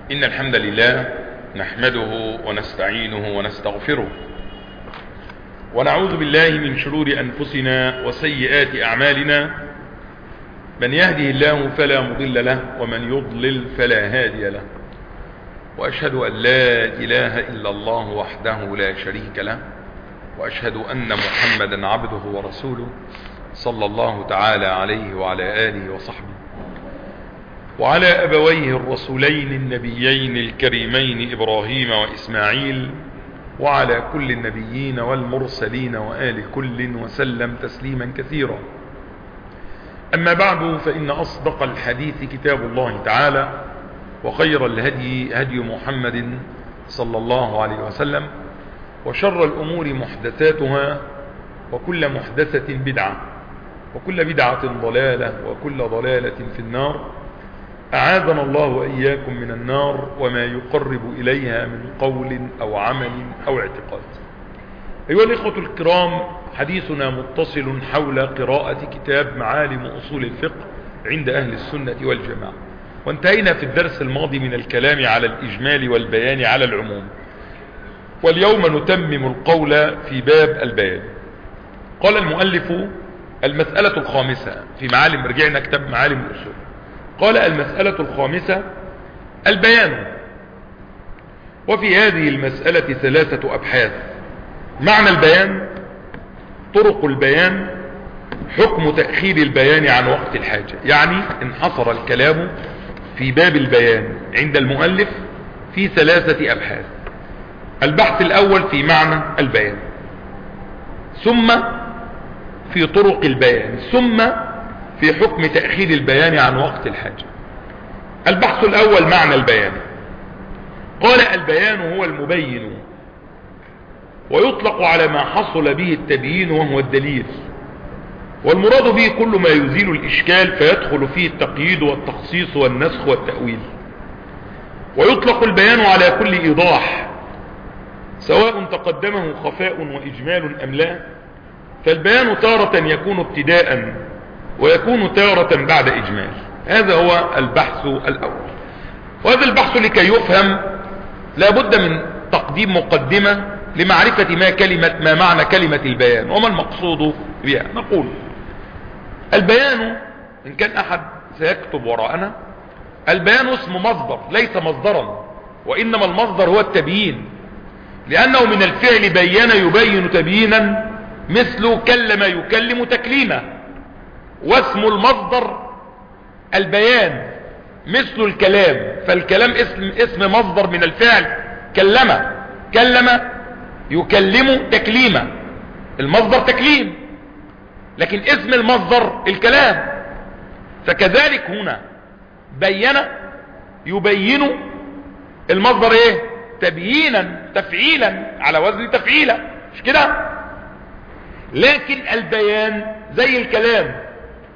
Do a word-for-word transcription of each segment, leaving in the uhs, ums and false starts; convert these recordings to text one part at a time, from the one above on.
إن الحمد لله نحمده ونستعينه ونستغفره ونعوذ بالله من شرور أنفسنا وسيئات أعمالنا. من يهده الله فلا مضل له ومن يضلل فلا هادي له، وأشهد أن لا إله إلا الله وحده لا شريك له، وأشهد أن محمدا عبده ورسوله صلى الله تعالى عليه وعلى آله وصحبه وعلى أبويه الرسولين النبيين الكريمين إبراهيم وإسماعيل وعلى كل النبيين والمرسلين وآل كل وسلم تسليما كثيرا. أما بعد، فإن أصدق الحديث كتاب الله تعالى، وخير الهدي هدي محمد صلى الله عليه وسلم، وشر الأمور محدثاتها، وكل محدثة بدعة، وكل بدعة ضلالة، وكل ضلالة في النار. أعاذنا الله وإياكم من النار وما يقرب إليها من قول أو عمل أو اعتقاد. أيها الإخوة الكرام، حديثنا متصل حول قراءة كتاب معالم أصول الفقه عند أهل السنة والجماعة، وانتهينا في الدرس الماضي من الكلام على الإجمال والبيان على العموم، واليوم نتمم القول في باب البيان. قال المؤلف: المسألة الخامسة في معالم، رجعنا كتاب معالم الأصول. قال: المسألة الخامسة البيان. وفي هذه المسألة ثلاثة أبحاث: معنى البيان، طرق البيان، حكم تأخير البيان عن وقت الحاجة. يعني انحصر الكلام في باب البيان عند المؤلف في ثلاثة أبحاث. البحث الأول في معنى البيان، ثم في طرق البيان، ثم في حكم تأخير البيان عن وقت الحاجة. البحث الأول معنى البيان. قال: البيان هو المبين، ويطلق على ما حصل به التبيين وهو الدليل، والمراد به كل ما يزيل الإشكال فيدخل فيه التقييد والتخصيص والنسخ والتأويل. ويطلق البيان على كل إيضاح سواء تقدمه خفاء وإجمال أم لا، فالبيان تارة يكون ابتداء ويكون تارة بعد إجمال. هذا هو البحث الأول. وهذا البحث لكي يفهم لا بد من تقديم مقدمة لمعرفة ما كلمة ما معنى كلمة البيان وما المقصود بها. نقول: البيان، إن كان أحد سيكتب وراءنا، البيان اسم مصدر ليس مصدرا، وإنما المصدر هو التبيين، لأنه من الفعل بين يبين تبيينا، مثل كلم يكلم تكليما. واسم المصدر البيان مثل الكلام، فالكلام اسم, اسم مصدر من الفعل كلم، كلم يكلم تكليما، المصدر تكليم، لكن اسم المصدر الكلام. فكذلك هنا بين يبين، المصدر ايه؟ تبيينا، تفعيلا، على وزن تفعيلا، مش كده؟ لكن البيان زي الكلام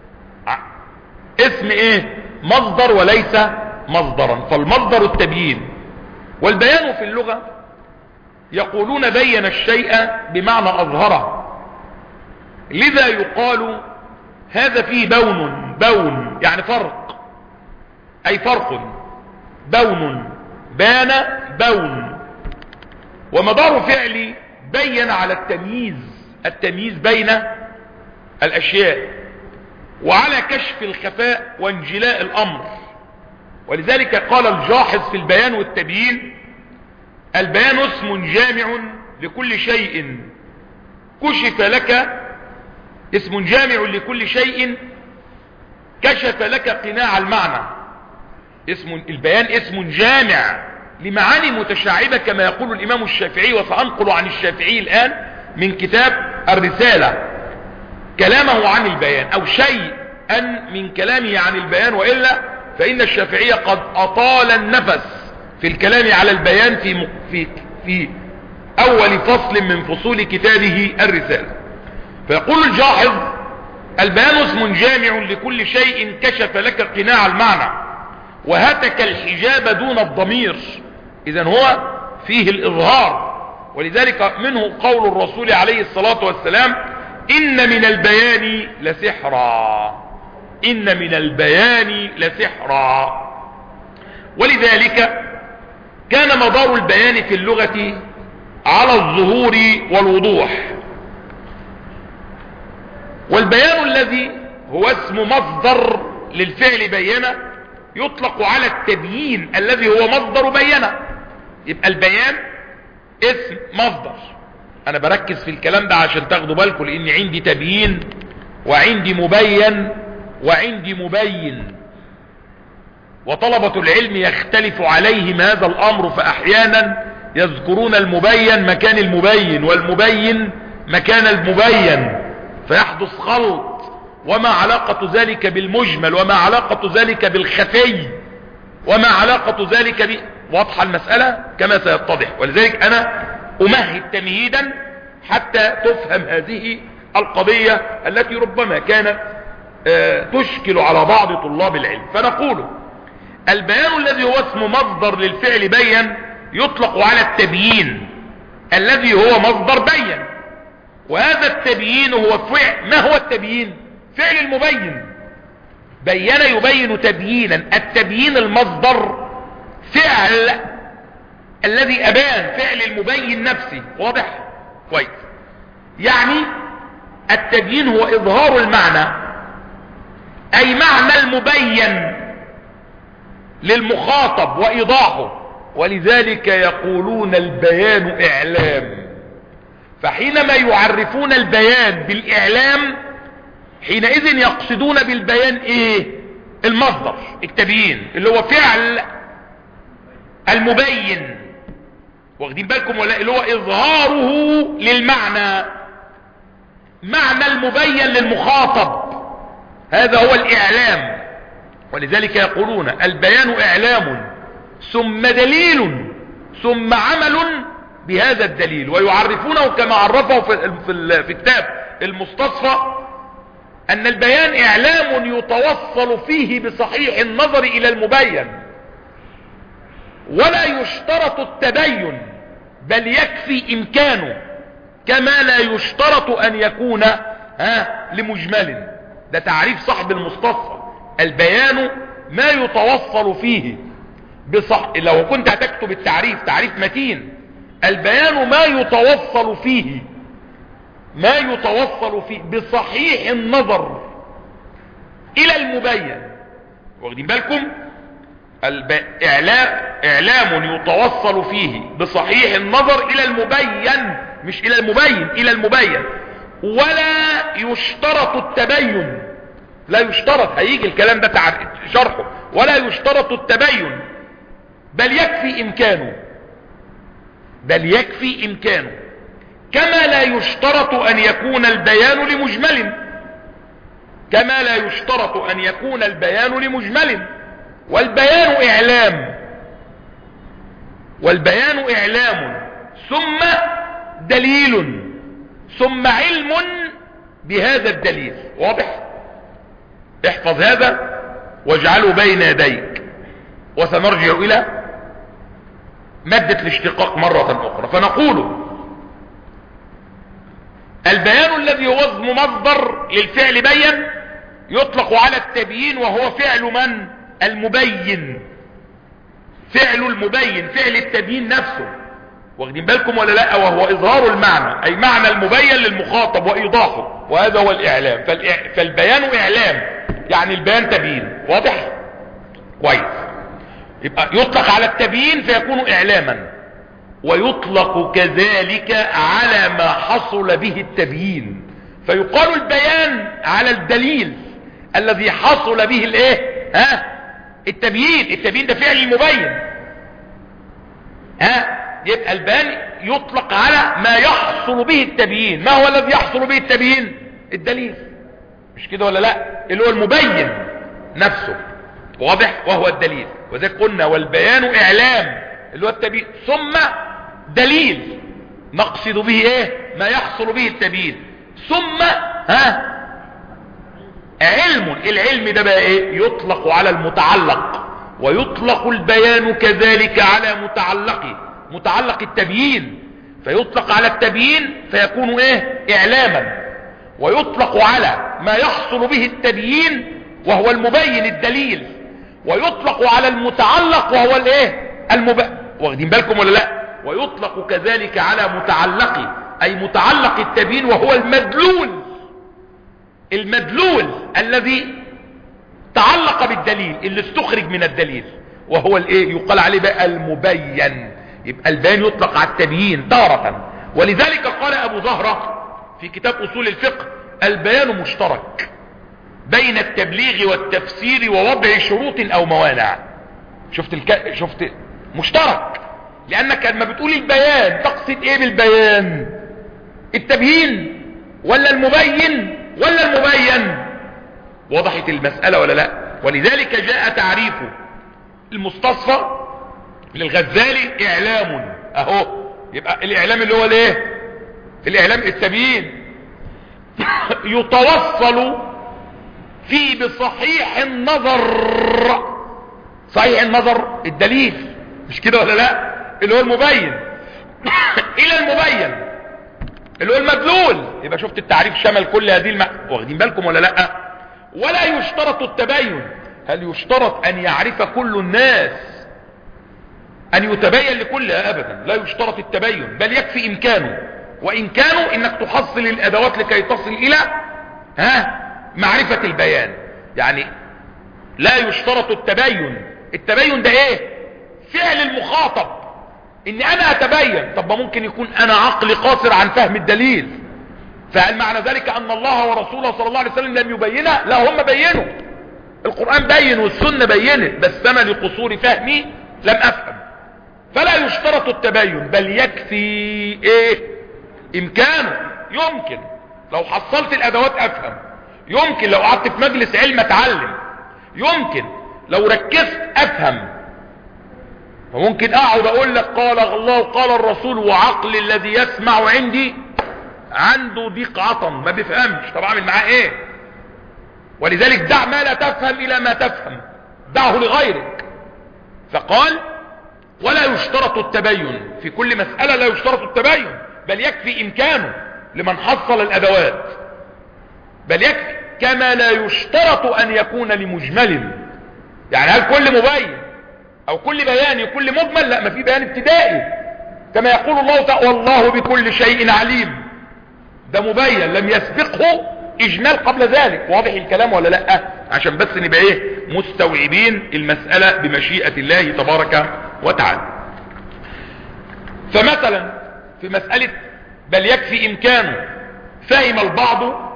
اسم ايه؟ مصدر وليس مصدرا، فالمصدر التبيين. والبيان في اللغة يقولون بين الشيء بمعنى أظهره، لذا يقال هذا فيه بون. بون يعني فرق، أي فرق. بون، بان، بون. ومدار فعل بين على التمييز، التمييز بين الأشياء، وعلى كشف الخفاء وانجلاء الأمر. ولذلك قال الجاحظ في البيان والتبيين: البيان اسم جامع لكل شيء كشف لك، اسم جامع لكل شيء كشف لك قناع المعنى. اسم البيان اسم جامع لمعاني متشعبة كما يقول الإمام الشافعي، وسأنقل عن الشافعي الآن من كتاب الرسالة كلامه عن البيان، أو شيئا من كلامه عن البيان، وإلا فإن الشافعي قد أطال النفس في الكلام على البيان في, في, في أول فصل من فصول كتابه الرسالة. فيقول الجاحظ: البيان اسم جامع لكل شيء كشف لك قناع المعنى وهتك الحجاب دون الضمير. إذن هو فيه الإظهار، ولذلك منه قول الرسول عليه الصلاة والسلام: إن من البيان لسحرا، إن من البيان لسحرا. ولذلك كان مدار البيان في اللغة على الظهور والوضوح، والبيان الذي هو اسم مصدر للفعل بين يطلق على التبيين الذي هو مصدر بين. يبقى البيان اسم مصدر. انا بركز في الكلام ده عشان تاخدوا بالكم، لان عندي تبيين وعندي مبين وعندي مبين، وطلبة العلم يختلف عليهم هذا الامر، فاحيانا يذكرون المبين مكان المبين والمبين مكان المبين، فيحدث خلط. وما علاقة ذلك بالمجمل، وما علاقة ذلك بالخفي، وما علاقة ذلك ب... واضحة المسألة كما سيتضح. ولذلك انا امهد تمهيدا حتى تفهم هذه القضية التي ربما كانت آه تشكل على بعض طلاب العلم. فنقول البيان الذي هو اسم مصدر للفعل بين يطلق على التبيين الذي هو مصدر بين، وهذا التبيين هو فعل. ما هو التبيين؟ فعل المبين. بين يبين تبيينا. التبيين المصدر فعل الذي أبان، فعل المبين نفسه. واضح؟ كويس. يعني التبيين هو إظهار المعنى، أي معنى المبين للمخاطب وإيضاحه. ولذلك يقولون البيان إعلام. فحينما يعرفون البيان بالإعلام حينئذ يقصدون بالبيان إيه؟ المصدر التبيين اللي هو فعل المبين. واخدين بالكم ولا؟ اللي هو إظهاره للمعنى، معنى المبين للمخاطب، هذا هو الإعلام. ولذلك يقولون البيان إعلام ثم دليل ثم عمل بهذا الدليل. ويعرفونه كما عرفه في, في, في كتاب المستصفى أن البيان إعلام يتوصل فيه بصحيح النظر إلى المبين، ولا يشترط التبين بل يكفي إمكانه، كما لا يشترط أن يكون ها لمجمل. ده تعريف صاحب المستصفى. البيان ما يتوصل فيه بصح... لو كنت هتكتب التعريف تعريف متين، البيان ما يتوصل فيه ما يتوصل فيه بصحيح النظر إلى المبين. واخدين بالكم؟ الب... إعلام... إعلام يتوصل فيه بصحيح النظر إلى المبين، مش إلى المبين، إلى المبين. ولا يشترط التبين، لا يشترط، هيجي الكلام ده شرحه. ولا يشترط التبين بل يكفي إمكانه، بل يكفي إمكانه، كما لا يشترط أن يكون البيان لمجمل، كما لا يشترط أن يكون البيان لمجمل. والبيان إعلام، والبيان إعلام ثم دليل ثم علم بهذا الدليل. واضح؟ احفظ هذا واجعله بين يديك، وسنرجع إلى مادة الاشتقاق مرة أخرى. فنقول البيان الذي هو اسم مصدر للفعل بين يطلق على التبيين، وهو فعل من؟ المبين، فعل المبين، فعل التبيين نفسه. واخدين بالكم ولا لا؟ وهو إظهار المعنى، أي معنى المبين للمخاطب وإيضاحه، وهذا هو الإعلام. فالبيان إعلام يعني البيان تبيين. واضح؟ كويس. يبقى يطلق على التبيين فيكون إعلاما، ويطلق كذلك على ما حصل به التبيين، فيقال البيان على الدليل الذي حصل به الايه؟ ها؟ التبيين. التبيين ده فعل المبين. ها؟ يبقى البيان يطلق على ما يحصل به التبيين. ما هو الذي يحصل به التبيين؟ الدليل، مش كده ولا لا؟ اللي هو المبين نفسه. واضح؟ وهو الدليل. وذلك قلنا والبيان إعلام اللي هو التبيين ثم دليل نقصد به ايه؟ ما يحصل به التبيين. ثم ها علم. العلم ده بقى ايه؟ يطلق على المتعلق، ويطلق البيان كذلك على متعلقه، متعلق التبيين، فيطلق على التبيين فيكون ايه؟ اعلاما. ويطلق على ما يحصل به التبيين وهو المبين الدليل، ويطلق على المتعلق وهو الايه؟ المب... واخدين بالكم ولا لا؟ ويطلق كذلك على متعلق، اي متعلق التبيين وهو المدلول، المدلول الذي تعلق بالدليل اللي استخرج من الدليل، وهو الايه يقال عليه بقى المبين. يبقى البيان يطلق على التبيين تارة. ولذلك قال ابو زهرة في كتاب اصول الفقه: البيان مشترك بين التبليغ والتفسير ووضع شروط او موانع. شفت الك... شفت مشترك، لانك لما بتقول البيان تقصد ايه بالبيان؟ التبيين ولا المبين ولا المبين؟ وضحت المسألة ولا لا؟ ولذلك جاء تعريفه المستصفى للغزالي: اعلام. اهو يبقى الاعلام اللي هو الايه؟ الاعلام التبيين يتوصل فيه بصحيح النظر، صحيح النظر الدليل، مش كده ولا لا؟ اللي هو المبين الى المبين اللي هو المدلول. يبقى شفت التعريف شمل كل هذه الم... واخدين بالكم ولا لا؟ ولا يشترط التبين. هل يشترط ان يعرف كل الناس، ان يتبين لكل؟ ابدا، لا يشترط التبين، بل يكفي امكانه. وان كانوا انك تحصل الادوات لكي تصل الى ها معرفة البيان. يعني لا يشترط التبين. التبين ده ايه؟ فعل المخاطب، ان انا اتبين. طب ما ممكن يكون انا عقلي قاصر عن فهم الدليل، فهل معنى ذلك ان الله ورسوله صلى الله عليه وسلم لم يبينه؟ لا، هم بينوا، القرآن بين والسنة بينت، بس انا لقصور فهمي لم افهم. فلا يشترط التبين، بل يكفي ايه؟ امكانه. يمكن لو حصلت الادوات افهم، يمكن لو قعدت في مجلس علم اتعلم، يمكن لو ركزت افهم. فممكن اقعد اقول لك قال الله وقال الرسول، وعقل الذي يسمع عندي عنده ضيق عطن ما بيفهمش، طب اعمل معاه ايه؟ ولذلك دع ما لا تفهم الى ما تفهم، دعه لغيرك. فقال ولا يشترط التبين في كل مسألة، لا يشترط التبين، بل يكفي امكانه لمن حصل الادوات، بل يكفي. كما لا يشترط ان يكون لمجمل. يعني هل كل مبين او كل بيان يكون مجمل؟ لا، ما في بيان ابتدائي، كما يقول الله تعالى: والله بكل شيء عليم. ده مبين لم يسبقه اجمال قبل ذلك. واضح الكلام ولا لا؟ عشان بس نبقى ايه مستوعبين المسألة بمشيئة الله تبارك وتعالى. فمثلا في مسألة بل يكفي امكانه، فهم البعض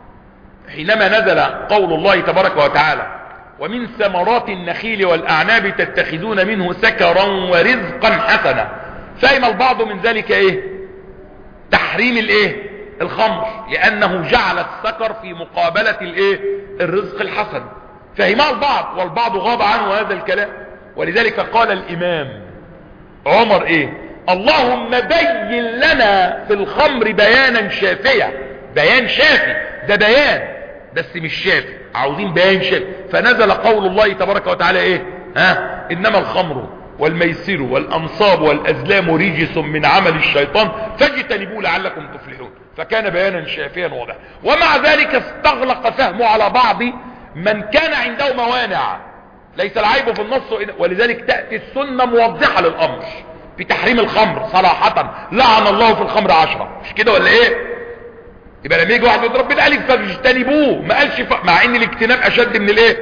حينما نزل قول الله تبارك وتعالى: ومن ثمرات النخيل والأعناب تتخذون منه سكرا ورزقا حسنا. فهم البعض من ذلك ايه؟ تحريم الايه؟ الخمر، لأنه جعل السكر في مقابلة الايه؟ الرزق الحسن. فهمها البعض، والبعض غاب عنه هذا الكلام. ولذلك قال الإمام عمر ايه؟ اللهم بين لنا في الخمر بيانا شافيا. بيان شافي، ده بيان بس مش شافي، عاوزين بيان شافي. فنزل قول الله تبارك وتعالى ايه؟ ها انما الخمر والميسر والانصاب والازلام رجس من عمل الشيطان فاجتنبوه لعلكم تفلحون. فكان بيانا شافيا واضحا. ومع ذلك استغلق فهمه على بعض من كان عنده موانع. ليس العيب في النص، ولذلك تأتي السنة موضحة للامر في تحريم الخمر صراحة: لعن الله في الخمر عشرة. مش كده ولا ايه؟ يبقى لما يجي واحد يضرب بالالف فاجتنبوه، ما قالش ف... مع ان الاجتناب اشد من الايه؟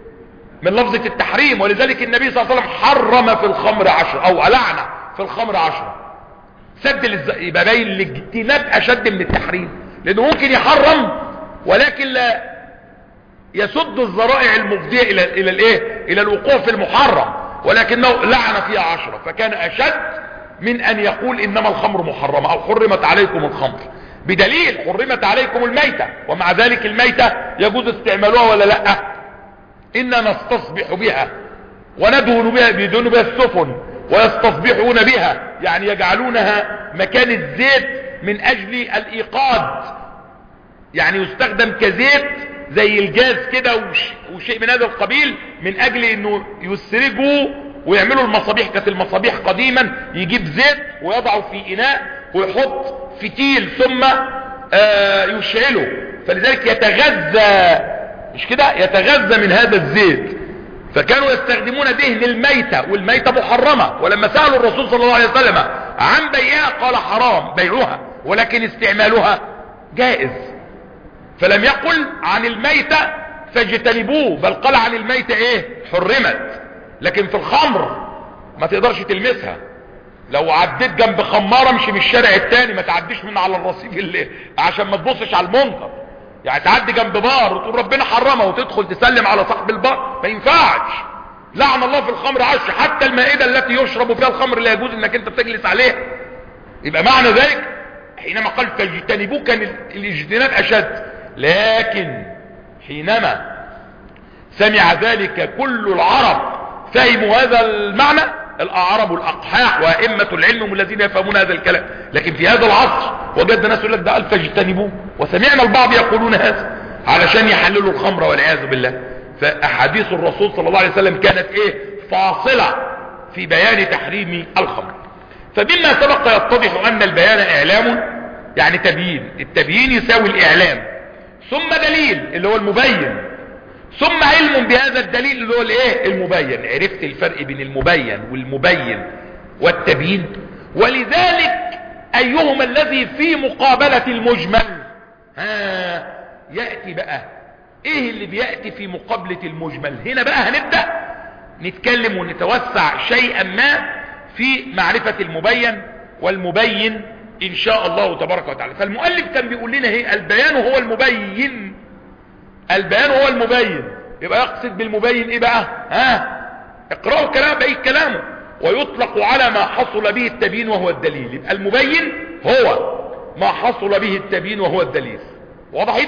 من لفظة التحريم. ولذلك النبي صلى الله عليه وسلم حرم في الخمر عشرة، او لعنة في الخمر عشرة. سد الز... يبقى باين الاجتناب اشد من التحريم، لانه ممكن يحرم ولكن لا يسد الذرائع المفضية الى الى الايه؟ الى الوقوع في المحرم، ولكنه لعن فيها عشرة. فكان اشد من ان يقول انما الخمر محرمة او حرمت عليكم الخمر، بدليل حرمت عليكم الميتة، ومع ذلك الميتة يجوز استعمالها ولا لا؟ إننا نستصبح بها وندهن بها، بيدهنوا بها السفن ويستصبحون بها، يعني يجعلونها مكان الزيت من أجل الإيقاد، يعني يستخدم كزيت زي الجاز كده وش وشيء من هذا القبيل، من أجل أنه يسرجوا ويعملوا المصابيح. كانت المصابيح قديما يجيب زيت ويضعه في إناء ويحط فتيل ثم آه يشعله، فلذلك يتغذى، مش كده؟ يتغذى من هذا الزيت. فكانوا يستخدمون دهن الميتة، والميتة محرمة، ولما سألوا الرسول صلى الله عليه وسلم عن بيعها قال حرام بيعها، ولكن استعمالها جائز. فلم يقل عن الميتة فاجتنبوه، بل قال عن الميتة ايه؟ حرمت. لكن في الخمر ما تقدرش تلمسها، لو عديت جنب خمارة امشي من الشارع التاني، ما تعديش من على الرصيف اللي عشان ما تبصش على المنكر. يعني تعدي جنب بار وتقول ربنا حرمها وتدخل تسلم على صاحب البار، ما ينفعش. لعن الله في الخمر عش، حتى المائدة التي يشرب فيها الخمر لا يجوز انك انت تجلس عليها. يبقى معنى ذلك حينما قال فاجتنبوه كان الاجتناب اشد، لكن حينما سمع ذلك كل العرب فهموا هذا المعنى، الاعراب الاقحاح وائمة العلم هم الذين يفهمون هذا الكلام. لكن في هذا العصر وجدنا ناس يقول لك ده قال فاجتنبوه، وسمعنا البعض يقولون هذا علشان يحللوا الخمر والعياذ بالله. فاحاديث الرسول صلى الله عليه وسلم كانت ايه؟ فاصلة في بيان تحريم الخمر. فبما سبق يتضح ان البيان اعلام، يعني تبيين، التبيين يساوي الاعلام، ثم دليل اللي هو المبين، ثم علم بهذا الدليل اللي هو الايه؟ المبين. عرفت الفرق بين المبين والمبين والتبيين؟ ولذلك ايهما الذي في مقابلة المجمل؟ ها يأتي بقى ايه اللي بيأتي في مقابلة المجمل؟ هنا بقى هنبدأ نتكلم ونتوسع شيئا ما في معرفة المبين والمبين ان شاء الله تبارك وتعالى. فالمؤلف كان بيقول لنا ايه؟ البيان هو المبين، البيان هو المبين. يبقى يقصد بالمبين ايه بقى؟ ها اقرأوا كلام بقية كلامه. ويطلق على ما حصل به التبيين وهو الدليل. يبقى المبين هو ما حصل به التبيين وهو الدليل. وضحت؟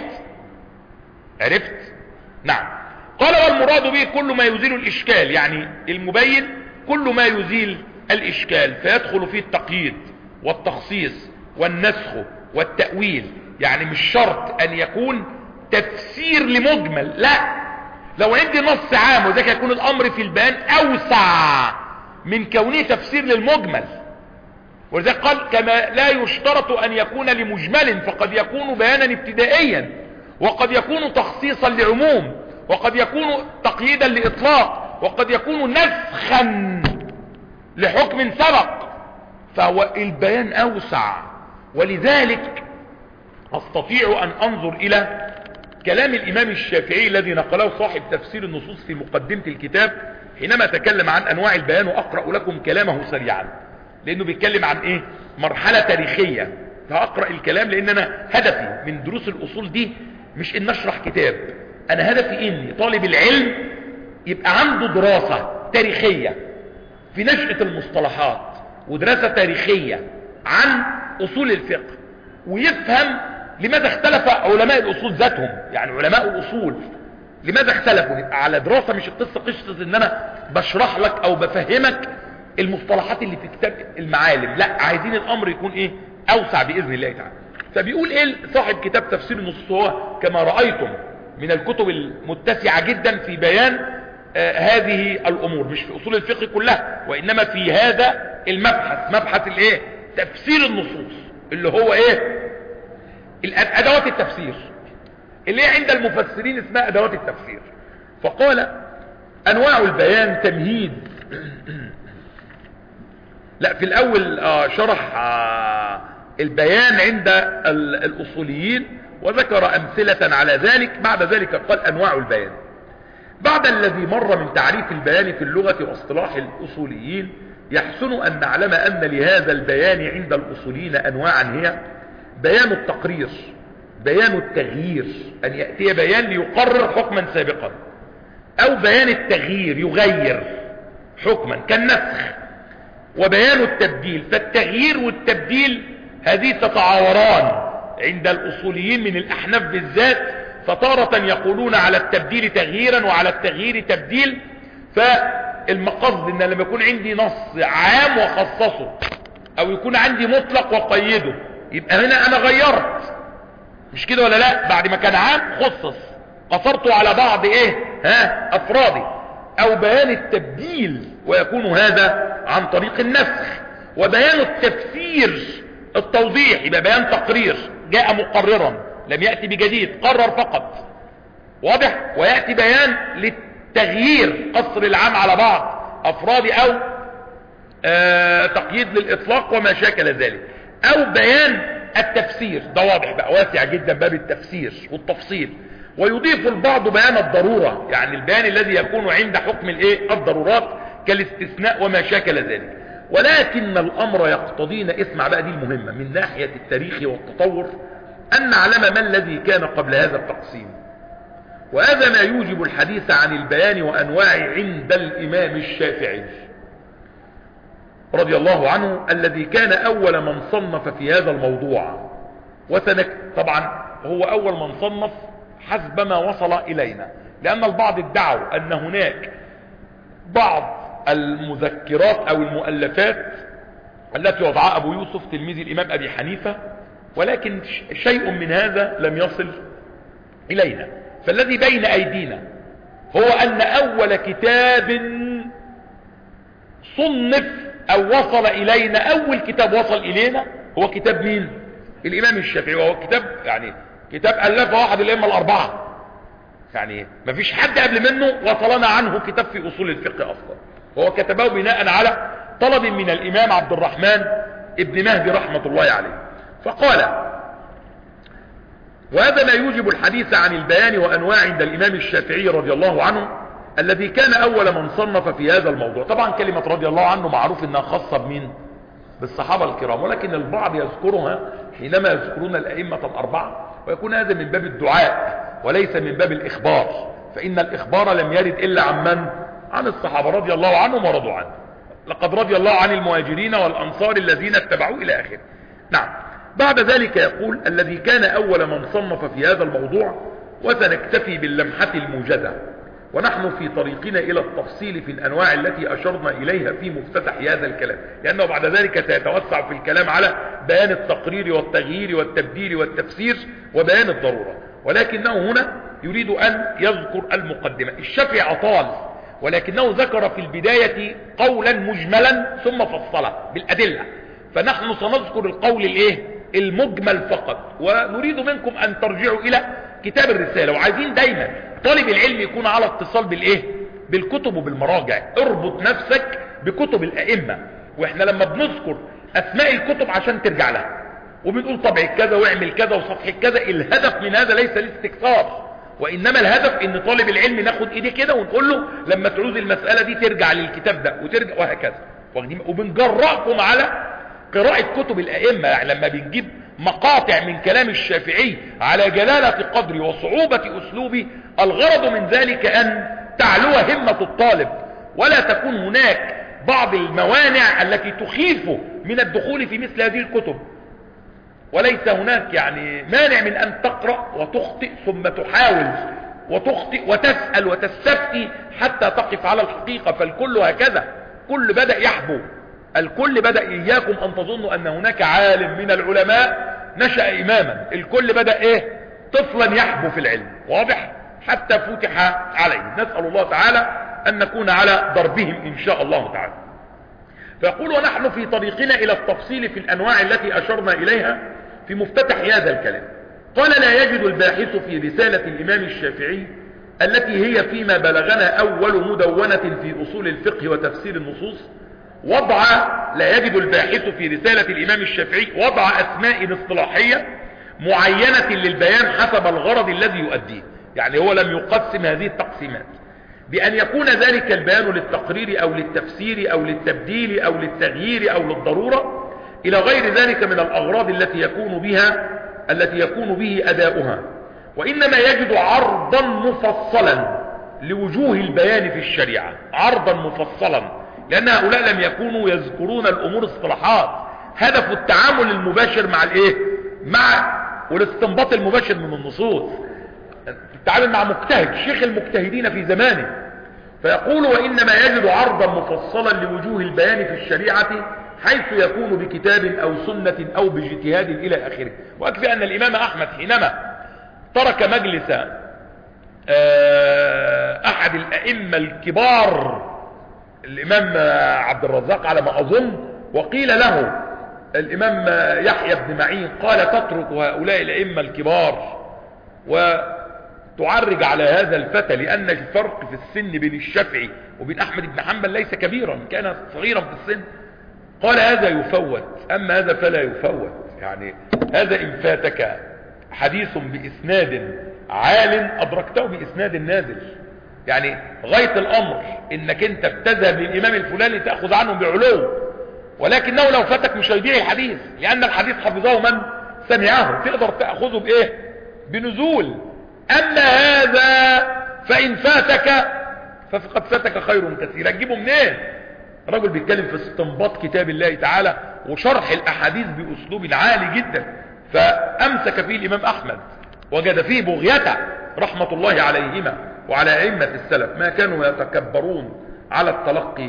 عرفت؟ نعم. قال والمراد به كل ما يزيل الاشكال، يعني المبين كل ما يزيل الاشكال، فيدخل فيه التقييد والتخصيص والنسخ والتأويل. يعني مش شرط ان يكون تفسير لمجمل، لا، لو عندي نص عام وذلك يكون الامر في البيان اوسع من كونه تفسير للمجمل. ولذلك قال كما لا يشترط ان يكون لمجمل، فقد يكون بيانا ابتدائيا، وقد يكون تخصيصا لعموم، وقد يكون تقييدا لإطلاق، وقد يكون نسخا لحكم سبق. فهو البيان أوسع. ولذلك أستطيع أن أنظر إلى كلام الإمام الشافعي الذي نقله صاحب تفسير النصوص في مقدمة الكتاب حينما تكلم عن أنواع البيان، وأقرأ لكم كلامه سريعا لأنه بيتكلم عن إيه؟ مرحلة تاريخية. فأقرأ الكلام لأن أنا هدفي من دروس الأصول دي مش إن أشرح كتاب، أنا هدفي إني طالب العلم يبقى عنده دراسة تاريخية في نشأة المصطلحات، ودراسة تاريخية عن أصول الفقه، ويفهم لماذا اختلف علماء الأصول ذاتهم، يعني علماء الأصول لماذا اختلفوا. يبقى على دراسة، مش القصة قصة إن أنا بشرح لك أو بفهمك المصطلحات اللي في كتاب المعالم، لا، عايزين الأمر يكون إيه؟ أوسع بإذن الله تعالى. فبيقول إيه صاحب كتاب تفسير النصوص؟ هو كما رأيتم من الكتب المتسعة جدا في بيان آه هذه الأمور، مش في أصول الفقه كلها، وإنما في هذا المبحث، مبحث الإيه؟ تفسير النصوص، اللي هو إيه؟ أدوات التفسير اللي هي عند المفسرين اسمها أدوات التفسير. فقال أنواع البيان تمهيد. لا، في الأول آه شرح آه البيان عند الأصوليين وذكر أمثلة على ذلك. بعد ذلك قال أنواع البيان. بعد الذي مر من تعريف البيان في اللغة واصطلاح الأصوليين، يحسن أن نعلم أن لهذا البيان عند الأصوليين أنواعا هي: بيان التقرير، بيان التغيير، أن يأتي بيان ليقرر حكما سابقا، أو بيان التغيير يغير حكما كالنسخ، وبيان التبديل. فالتغيير والتبديل هذه تتعاوران عند الأصوليين من الأحناف بالذات، فتارة يقولون على التبديل تغييرا وعلى التغيير تبديل. فالمقصد ان لما يكون عندي نص عام وخصصه، او يكون عندي مطلق وقيده، يبقى هنا انا غيرت، مش كده ولا لا؟ بعد ما كان عام خصص، قصرته على بعض ايه ها افرادي. او بيان التبديل، ويكون هذا عن طريق النسخ. وبيان التفسير التوضيح، يبقى بيان تقرير، جاء مقررا لم يأتي بجديد، قرر فقط، واضح. ويأتي بيان تغيير قصر العام على بعض افراد او آه تقييد للاطلاق وما شاكل ذلك، او بيان التفسير. ده واضح بقى، واسع جدا باب التفسير والتفصيل. ويضيف البعض بيان الضرورة، يعني البيان الذي يكون عند حكم الايه الضرورات كالاستثناء وما شاكل ذلك. ولكن الامر يقتضينا، اسمع بقى دي المهمة من ناحية التاريخ والتطور، ان نعلم ما الذي كان قبل هذا التقسيم. وهذا ما يوجب الحديث عن البيان وانواعه عند الامام الشافعي رضي الله عنه، الذي كان اول من صنف في هذا الموضوع. وسنك طبعا هو اول من صنف حسب ما وصل الينا، لان البعض ادعوا ان هناك بعض المذكرات او المؤلفات التي وضعها ابو يوسف تلميذ الامام ابي حنيفة، ولكن شيء من هذا لم يصل الينا. فالذي بين ايدينا هو ان اول كتاب صنف او وصل الينا، اول كتاب وصل الينا هو كتاب مين؟ الامام الشافعي. وهو كتاب يعني كتاب الفه واحد الائمه الاربعه، يعني ما فيش حد قبل منه وصلنا عنه كتاب في اصول الفقه اصلا. هو كتبه بناء على طلب من الامام عبد الرحمن ابن مهدي رحمه الله عليه. فقال: وهذا ما يوجب الحديث عن البيان وانواع عند الامام الشافعي رضي الله عنه، الذي كان اول من صنف في هذا الموضوع. طبعا كلمة رضي الله عنه معروف انها خاصة بمين؟ بالصحابة الكرام، ولكن البعض يذكرها حينما يذكرون الائمة الاربعة، ويكون هذا من باب الدعاء وليس من باب الاخبار، فان الاخبار لم يرد الا عن من؟ عن الصحابة رضي الله عنهم ورضوا عنه. لقد رضي الله عن المهاجرين والانصار الذين اتبعوا الى اخره. نعم. بعد ذلك يقول: الذي كان اول من صنف في هذا الموضوع. وسنكتفي باللمحة الموجزة، ونحن في طريقنا الى التفصيل في الانواع التي اشرنا اليها في مفتتح هذا الكلام، لانه بعد ذلك سيتوسع في الكلام على بيان التقرير والتغيير والتبديل والتفسير وبيان الضرورة. ولكنه هنا يريد ان يذكر المقدمة. الشافعي اطال، ولكنه ذكر في البداية قولا مجملا ثم فصله بالادلة، فنحن سنذكر القول الايه المجمل فقط. ونريد منكم ان ترجعوا الى كتاب الرسالة، وعايزين دايما طالب العلم يكون على اتصال بالايه بالكتب وبالمراجع. اربط نفسك بكتب الائمة، واحنا لما بنذكر اسماء الكتب عشان ترجع لها، وبنقول طبع كذا واعمل كذا وصفحة كذا، الهدف من هذا ليس الاستكثار، وانما الهدف ان طالب العلم ناخد ايديه كده ونقول له لما تعوز المسألة دي ترجع للكتاب ده وترجع وهكذا. وبنجرأكم على قراءة كتب الائمة، يعني لما بنجيب مقاطع من كلام الشافعي على جلالة قدري وصعوبة اسلوبي، الغرض من ذلك ان تعلو همة الطالب، ولا تكون هناك بعض الموانع التي تخيفه من الدخول في مثل هذه الكتب. وليس هناك يعني مانع من ان تقرأ وتخطئ ثم تحاول وتخطئ وتسأل وتستفتي حتى تقف على الحقيقة، فالكل هكذا، كل بدأ يحبو، الكل بدأ. إياكم أن تظنوا أن هناك عالم من العلماء نشأ إماما، الكل بدأ إيه طفلا يحبو في العلم، واضح؟ حتى فتح عليه. نسأل الله تعالى أن نكون على ضربهم إن شاء الله تعالى. فيقول: ونحن في طريقنا إلى التفصيل في الأنواع التي أشرنا إليها في مفتتح هذا الكلام. قال: لا يجد الباحث في رسالة الإمام الشافعي التي هي فيما بلغنا أول مدونة في أصول الفقه وتفسير النصوص وضع لا يجد الباحث في رسالة الإمام الشافعي وضع أسماء اصطلاحية معينة للبيان حسب الغرض الذي يؤديه. يعني هو لم يقسم هذه التقسيمات بأن يكون ذلك البيان للتقرير أو للتفسير أو للتبديل أو للتغيير أو للضرورة إلى غير ذلك من الأغراض التي يكون بها التي يكون به أداؤها، وإنما يجد عرضا مفصلا لوجوه البيان في الشريعة، عرضا مفصلا، لأن هؤلاء لم يكونوا يذكرون الأمور اصطلاحات، هدف التعامل المباشر مع الايه مع والاستنباط المباشر من النصوص، التعامل مع مجتهد شيخ المجتهدين في زمانه. فيقول: وإنما يجد عرضا مفصلا لوجوه البيان في الشريعة حيث يكون بكتاب أو سنة أو باجتهاد إلى آخره. وأكفي أن الإمام أحمد حينما ترك مجلس أحد الأئمة الكبار الإمام عبد الرزاق على ما أظن، وقيل له الإمام يحيى بن معين قال: تترك هؤلاء الأئمة الكبار تعرج على هذا الفتى، لأن الفرق في السن بين الشافعي وبين أحمد بن حنبل ليس كبيرا، كان صغيرا في السن. قال هذا يفوت، أما هذا فلا يفوت. يعني هذا إن فاتك حديث بإسناد عال أدركته بإسناد نازل. يعني غاية الأمر إنك أنت بتذهب للإمام الفلاني تأخذ عنه بعلو، ولكنه لو فاتك مش هيضيع الحديث، لأن الحديث حفظه من سمعه، تقدر تأخذه بإيه؟ بنزول. أما هذا فإن فاتك فقد فاتك خير كثير. هتجيبه منين؟ الرجل بيتكلم في استنباط كتاب الله تعالى وشرح الأحاديث بأسلوب عالي جدا، فأمسك فيه الإمام أحمد، وجد فيه بغيته رحمة الله عليهما وعلى أئمة السلف، ما كانوا يتكبرون على التلقي.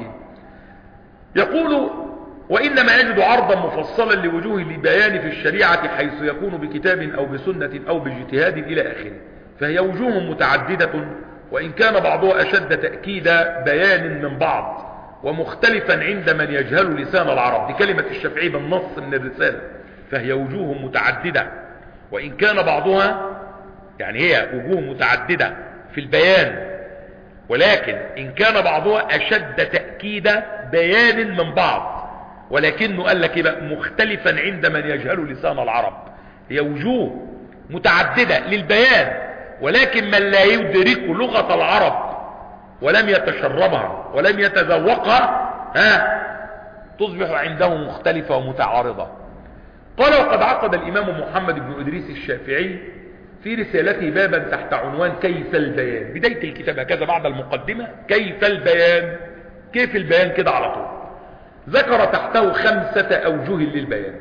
يقول وإنما يجد عرضا مفصلا لوجوه البيان في الشريعة، حيث يكون بكتاب أو بسنة أو باجتهاد إلى آخره، فهي وجوه متعددة، وإن كان بعضها أشد تأكيد بيان من بعض، ومختلفا عند من يجهل لسان العرب. دي كلمة الشافعي بالنص من الرسالة، فهي وجوه متعددة وإن كان بعضها، يعني هي وجوه متعددة في البيان، ولكن إن كان بعضها أشد تأكيد بيان من بعض، ولكنه قال لك بقى مختلفا عند من يجهل لسان العرب. هي وجوه متعددة للبيان، ولكن من لا يدرك لغة العرب ولم يتشربها ولم يتذوقها ها تصبح عنده مختلفة ومتعارضة. قال وقد عقد الإمام محمد بن إدريس الشافعي في رسالته بابا تحت عنوان كيف البيان. بداية الكتاب هكذا بعد المقدمة كيف البيان، كيف البيان كده على طول. ذكر تحته خمسة أوجه للبيان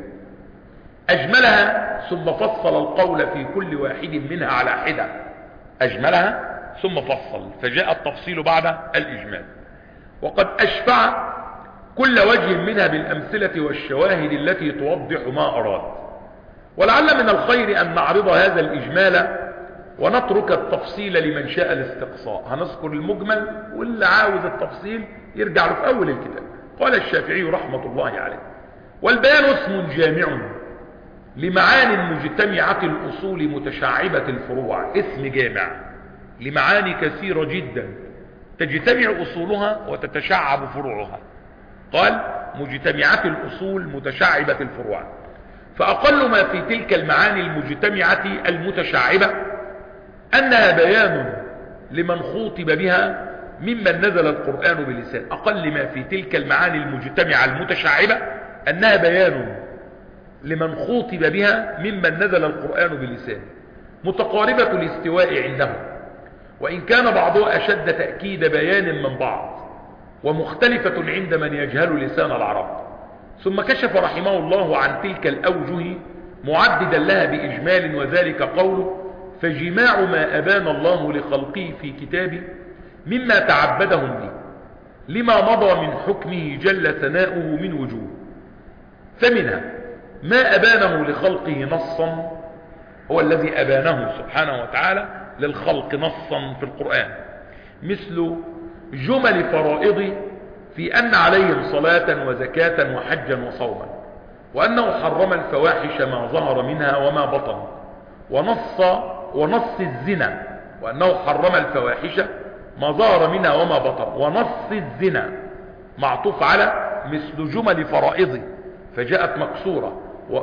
أجملها ثم فصل القول في كل واحد منها على حدة. أجملها ثم فصل، فجاء التفصيل بعد الإجمال. وقد أشفع كل وجه منها بالأمثلة والشواهد التي توضح ما أراد. ولعل من الخير أن نعرض هذا الإجمال ونترك التفصيل لمن شاء الاستقصاء. هنذكر المجمل، واللي عاوز التفصيل يرجع له في أول الكتاب. قال الشافعي رحمة الله عليه: والبيان اسم جامع لمعاني مجتمعة الأصول متشعبة الفروع. اسم جامع لمعاني كثيرة جدا تجتمع أصولها وتتشعب فروعها. قال مجتمعة الأصول متشعبة الفروع، فأقل ما في تلك المعاني المجتمعة المتشعبة أنها بيان لمن خوطب بها ممن نزل القرآن بلسان. أقل ما في تلك المعاني المجتمعة المتشعبة أنها بيان لمن خوطب بها ممن نزل القرآن بلسان، متقاربة الاستواء عندهم، وإن كان بعضها أشد تأكيد بيان من بعض، ومختلفة عند من يجهل لسان العرب. ثم كشف رحمه الله عن تلك الأوجه معددا لها بإجمال، وذلك قوله: فجماع ما أبان الله لخلقه في كتابه مما تعبدهم به لما مضى من حكمه جل ثناؤه من وجوه. فمنها ما أبانه لخلقه نصا، هو الذي أبانه سبحانه وتعالى للخلق نصا في القرآن، مثل جمل فرائض في أن عليهم صلاة وزكاة وحجا وصوما، وأنه حرم الفواحش ما ظهر منها وما بطن، ونص ونص الزنا، وأنه حرم الفواحش ما ظهر منها وما بطن، ونص الزنا معطوف على مثل جمل فرائض فجاءت مكسورة،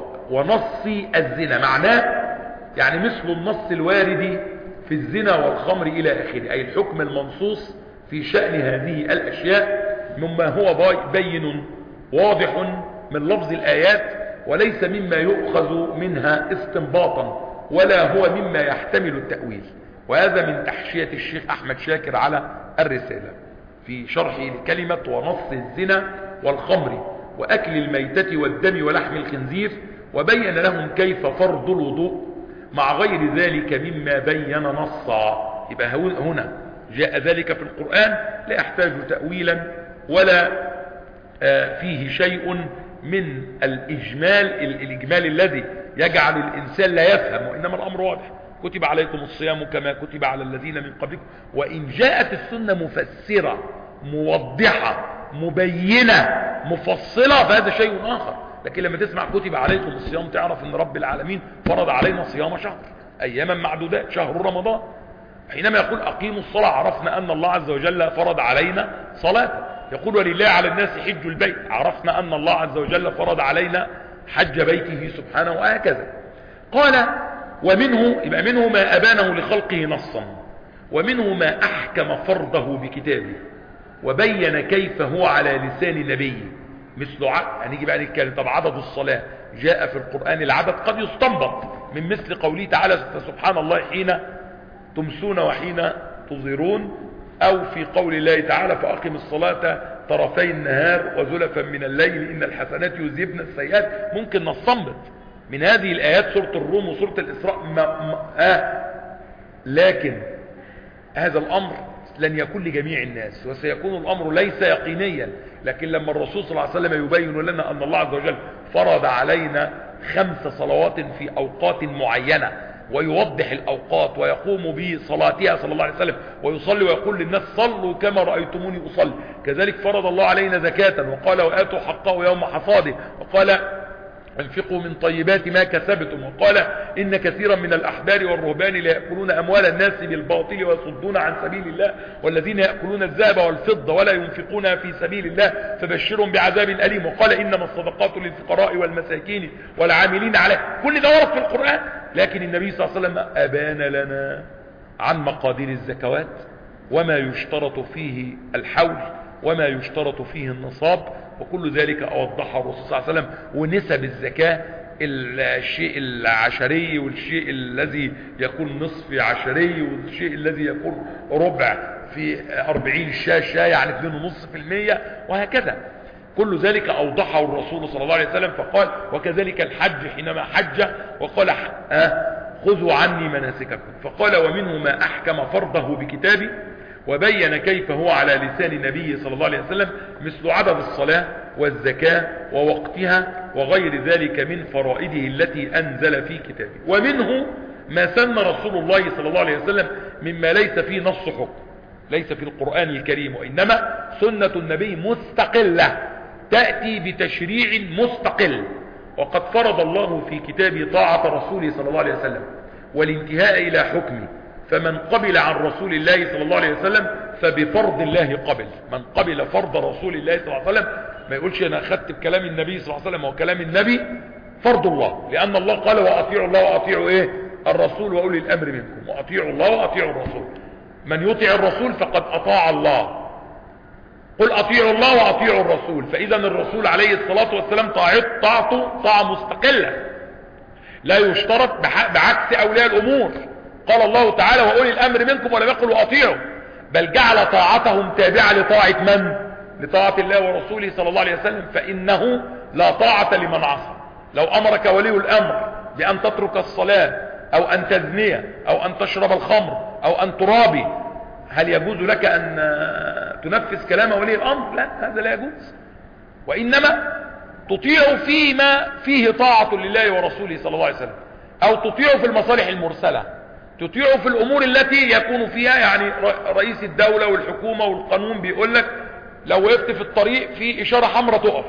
ونص الزنا معناه يعني مثل النص الوارد في الزنا والخمر إلى آخره، أي الحكم المنصوص في شأن هذه الأشياء مما هو بين واضح من لفظ الآيات، وليس مما يؤخذ منها استنباطا، ولا هو مما يحتمل التأويل. وهذا من تحشية الشيخ أحمد شاكر على الرسالة في شرحه لكلمة ونص الزنا والخمر وأكل الميتة والدم ولحم الخنزير، وبين لهم كيف فرض الوضوء مع غير ذلك مما بين نصا. يبقى هنا جاء ذلك في القرآن لا يحتاج تأويلا ولا فيه شيء من الإجمال الإجمال الذي يجعل الإنسان لا يفهم، وإنما الأمر واضح: كتب عليكم الصيام كما كتب على الذين من قبلكم. وإن جاءت السنة مفسرة موضحة مبينة مفصلة فهذا شيء آخر. لكن لما تسمع كتب عليكم الصيام تعرف ان رب العالمين فرض علينا صيام شهر اياما معدودات، شهر رمضان. حينما يقول أقيموا الصلاة عرفنا أن الله عز وجل فرض علينا صلاة. يقول ولله على الناس حج البيت، عرفنا أن الله عز وجل فرض علينا حج بيته سبحانه، وهكذا. قال ومنه، يبقى منه ما أبانه لخلقه نصا، ومنه ما أحكم فرضه بكتابه وبين كيف هو على لسان نبيه، مثل ع... هنيجي بقى نتكلم. طب عدد الصلاة جاء في القرآن العدد قد يستنبط من مثل قوله تعالى فسبحان الله حين تمسون وحين تظهرون، أو في قول الله تعالى فأقم الصلاة طرفي النهار وزلفا من الليل إن الحسنات يذهبن السيئات. ممكن نستنبط من هذه الآيات سورة الروم وسورة الإسراء ما ما آه لكن هذا الأمر لن يكون لجميع الناس، وسيكون الأمر ليس يقينيا. لكن لما الرسول صلى الله عليه وسلم يبين لنا أن الله عز وجل فرض علينا خمس صلوات في أوقات معينة، ويوضح الأوقات ويقوم بصلاتها صلى الله عليه وسلم، ويصلي ويقول للناس صلوا كما رأيتموني أصلي. كذلك فرض الله علينا زكاة وقال وآتوا حقه يوم حصاده، وقال انفقوا من طيبات ما كسبتم، وقال إن كثيرا من الأحبار والرهبان لا يأكلون أموال الناس بالباطل ويصدون عن سبيل الله والذين يأكلون الذهب والفضة ولا ينفقونها في سبيل الله فبشرهم بعذاب أليم، وقال إنما الصدقات للفقراء والمساكين والعاملين عليه. كل ده ورد في القرآن، لكن النبي صلى الله عليه وسلم أبان لنا عن مقادير الزكوات وما يشترط فيه الحول وما يشترط فيه النصاب، وكل ذلك أوضحه الرسول صلى الله عليه وسلم. ونسب الزكاة الشيء العشري والشيء الذي يكون نصف عشري والشيء الذي يكون ربع في أربعين شاشة يعني اثنين ونصف في المية، وهكذا. كل ذلك أوضحه الرسول صلى الله عليه وسلم. فقال وكذلك الحج حينما حج وقال آه خذوا عني مناسككم، فقال ومنه ما أحكم فرضه بكتابه وبين كيف هو على لسان النبي صلى الله عليه وسلم، مثل عدد الصلاة والزكاة ووقتها وغير ذلك من فرائده التي أنزل في كتابه. ومنه ما سن رسول الله صلى الله عليه وسلم مما ليس فيه نص حكم، ليس في القرآن الكريم، وإنما سنة النبي مستقلة تأتي بتشريع مستقل. وقد فرض الله في كتابه طاعة رسوله صلى الله عليه وسلم والانتهاء إلى حكمه، فمن قبل عن رسول الله صلى الله عليه وسلم فبفرض الله قبل. من قبل فرض رسول الله صلى الله عليه وسلم ما يقولش أنا أخذت بكلام النبي صلى الله عليه وسلم، وكلام النبي فرض الله، لأن الله قال وأطيعوا الله وأطيعوا إيه الرسول وأولي الأمر منكم، وأطيعوا الله وأطيعوا الرسول. من يطيع الرسول فقد أطاع الله. قل أطيعوا الله وأطيعوا الرسول. فإذا الرسول عليه الصلاة والسلام طاعته طاعة مستقلة لا يشترط بعكس أولياء الأمور. قال الله تعالى وأولي الأمر منكم ولم يقل وأطيعوا، بل جعل طاعتهم تابعة لطاعة من؟ لطاعة الله ورسوله صلى الله عليه وسلم. فإنه لا طاعة لمن عصى. لو أمرك ولي الأمر بأن تترك الصلاة أو أن تزني أو أن تشرب الخمر أو أن ترابي، هل يجوز لك أن تنفذ كلام ولي الأمر؟ لا، هذا لا يجوز. وإنما تطيع فيما فيه طاعة لله ورسوله صلى الله عليه وسلم، أو تطيع في المصالح المرسلة، تطيع في الأمور التي يكون فيها يعني رئيس الدولة والحكومة والقانون بيقول لك لو وقفت في الطريق في إشارة حمراء تقف،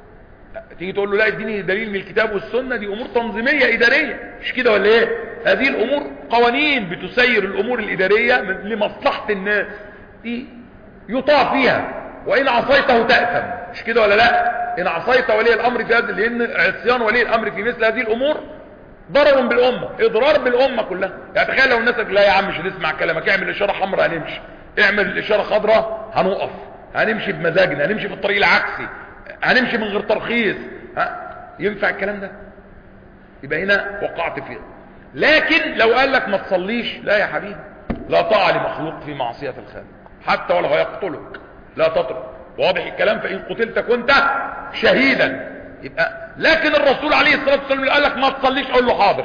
تيجي تقول له لا اديني دليل من الكتاب والسنة. دي أمور تنظيمية إدارية، مش كده ولا إيه؟ هذه الأمور قوانين بتسير الأمور الإدارية لمصلحة الناس، دي يطاع فيها. وإن عصيته تأثم، مش كده ولا لا؟ إن عصيت ولي الأمر في هذا، لأن عصيان ولي الأمر في مثل هذه الأمور ضرر بالأمة، إضرار بالأمة كلها. يعني تخيل لو الناس لا يا عم مش هنسمع كلامك، اعمل إشارة حمراء هنمشي، اعمل الإشارة خضراء هنوقف، هنمشي بمزاجنا، هنمشي في الطريق العكسي، هنمشي من غير ترخيص. ها ينفع الكلام ده؟ يبقى هنا وقعت فيه. لكن لو قال لك ما تصليش، لا يا حبيبي، لا طاعة لمخلوق في معصية الخالق حتى ولو هيقتلك، لا تترك. واضح الكلام؟ فإن قتلت كنت شهيدا. يبقى لكن الرسول عليه الصلاة والسلام قال لك ما تصليش، قول له حاضر.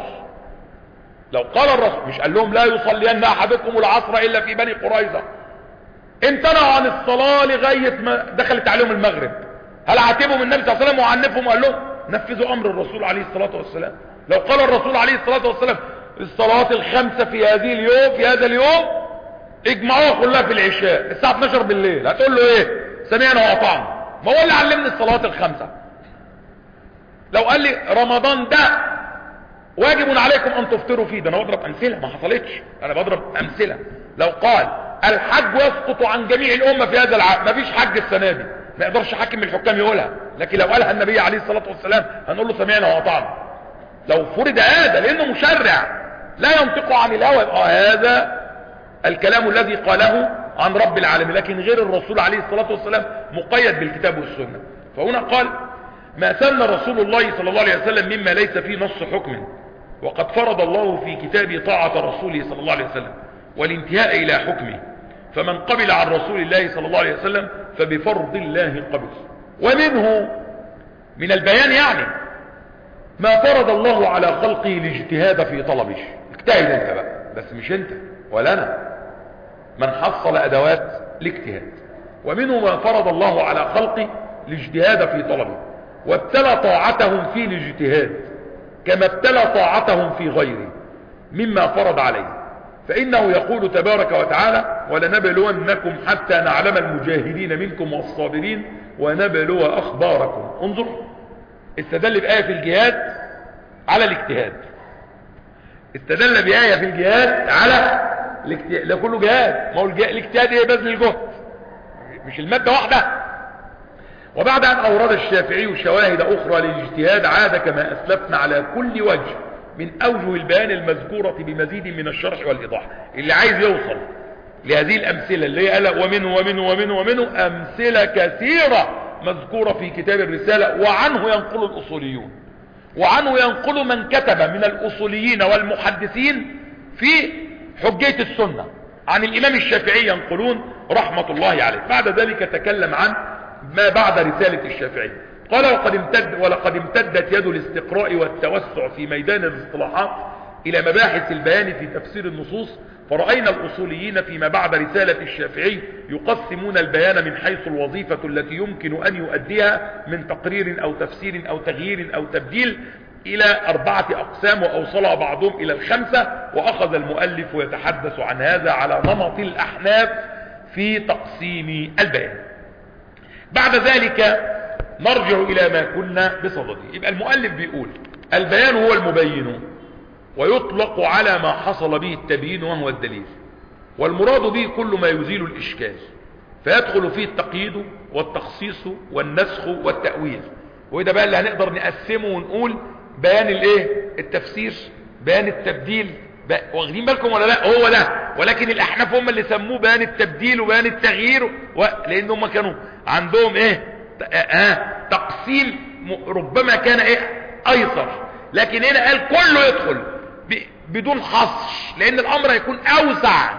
لو قال الرسول، مش قال لهم لا يصلين أحدكم العصر إلا في بني قريظة، امتنعوا عن الصلاة لغاية ما دخلت عليهم المغرب، هل عاتبهم النبي صلى الله عليه وسلم وعنفهم وقال لهم نفذوا أمر الرسول عليه الصلاة والسلام؟ لو قال الرسول عليه الصلاة والسلام الصلاة الخمسة في هذه اليوم في هذا اليوم اجمعوها كلها في العشاء الساعة اتناشر بالليل، هتقول له ايه؟ سمعنا وأطعنا. ما هو اللي علمني الصلاة الخمسة. لو قال لي رمضان ده واجب عليكم ان تفطروا فيه، ده انا بضرب امثله، ما حصلتش، انا بضرب امثله. لو قال الحج يسقط عن جميع الامة في هذا العام، مفيش حج السنة دي، ما يقدرش حاكم من الحكام يقولها، لكن لو قالها النبي عليه الصلاة والسلام هنقول له سمعنا وأطعنا. لو فرض هذا لانه مشرع لا ينطق عن الهوى، يبقى هذا الكلام الذي قاله عن رب العالمين، لكن غير الرسول عليه الصلاة والسلام مقيد بالكتاب والسنة. فهنا قال ما سن رسول الله صلى الله عليه وسلم مما ليس فيه نص حكم، وقد فرض الله في كتابه طاعة رسوله صلى الله عليه وسلم والانتهاء إلى حكمه، فمن قبل عن رسول الله صلى الله عليه وسلم فبفرض الله قبل. ومنه من البيان يعني ما فرض الله على خلقه الاجتهاد في طلبه. اجتهد انت بقى، بس مش انت ولا انا، من حصل ادوات الاجتهاد. ومنه ما فرض الله على خلقه الاجتهاد في طلبه، وابتلى طاعتهم في الاجتهاد كما ابتلى طاعتهم في غيره مما فرض عليه، فإنه يقول تبارك وتعالى ولنبلونكم حتى نعلم المجاهدين منكم والصابرين ونبلو أخباركم. انظر، استدل بآية في الجهاد على الاجتهاد، استدل بآية في الجهاد على الاجتهاد، لا كله جهاد، ما هو الاجتهاد ايه؟ بذل الجهد، مش المادة واحدة. وبعد أن أورد الشافعي شواهد أخرى للاجتهاد عاد كما أسلفنا على كل وجه من أوجه البيان المذكورة بمزيد من الشرح والإيضاح. اللي عايز يوصل لهذه الأمثلة اللي قال ومنه ومنه ومنه ومنه أمثلة كثيرة مذكورة في كتاب الرسالة، وعنه ينقل الأصوليون، وعنه ينقل من كتب من الأصوليين والمحدثين في حجية السنة. عن الإمام الشافعي ينقلون رحمة الله عليه. بعد ذلك تكلم عن ما بعد رسالة الشافعي، قال وقد امتد ولقد امتدت يد الاستقراء والتوسع في ميدان الاصطلاحات إلى مباحث البيان في تفسير النصوص، فرأينا الأصوليين فيما بعد رسالة الشافعي يقسمون البيان من حيث الوظيفة التي يمكن أن يؤديها من تقرير أو تفسير أو تغيير أو تبديل إلى أربعة أقسام، وأوصلها بعضهم إلى الخمسة. وأخذ المؤلف يتحدث عن هذا على نمط الأحناف في تقسيم البيان. بعد ذلك نرجع إلى ما كنا بصدده. يبقى المؤلف بيقول البيان هو المبين، ويطلق على ما حصل به التبيين وهو الدليل، والمراد به كل ما يزيل الإشكال، فيدخل فيه التقييد والتخصيص والنسخ والتأويل. وإذا بقى اللي هنقدر نقسمه ونقول بيان الايه؟ التفسير، بيان التبديل، واخدين بالكم ولا لا؟ هو ده. ولكن الأحناف هم اللي سموه بيان التبديل وبيان التغيير، و... لأن هم كانوا عندهم ايه؟ آه تقسيم ربما كان ايه ايسر، لكن هنا قال كله يدخل ب... بدون حصر، لان الامر هيكون اوسع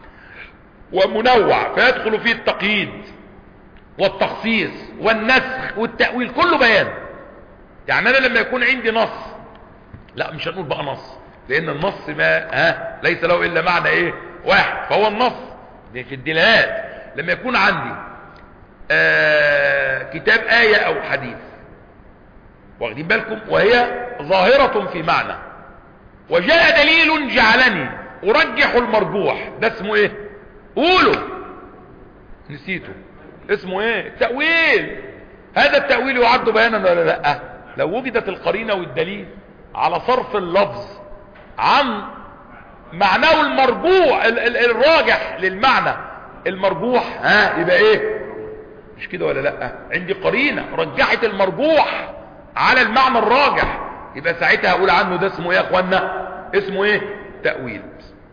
ومنوع، فيدخل فيه التقييد والتخصيص والنسخ والتأويل، كله بيان. يعني انا لما يكون عندي نص، لا مش هنقول بقى نص، لان النص ما ها ليس له الا معنى ايه؟ واحد، فهو النص دي في الدلالات. لما يكون عندي آه كتاب آية أو حديث، واخدين بالكم، وهي ظاهرة في معنى، وجاء دليل جعلني أرجح المرجوح، ده اسمه ايه؟ قولوا، نسيته، اسمه ايه؟ التأويل. هذا التأويل يعد بيانا ولا لا؟ لو وجدت القرينة والدليل على صرف اللفظ عن معناه المرجوح الراجح للمعنى المرجوح، ها يبقى ايه؟ مش كده ولا لا؟ عندي قرينة رجحت المرجوح على المعنى الراجح، يبقى ساعتها اقول عنه ده اسمه ايه يا اخوانا؟ اسمه ايه؟ تأويل.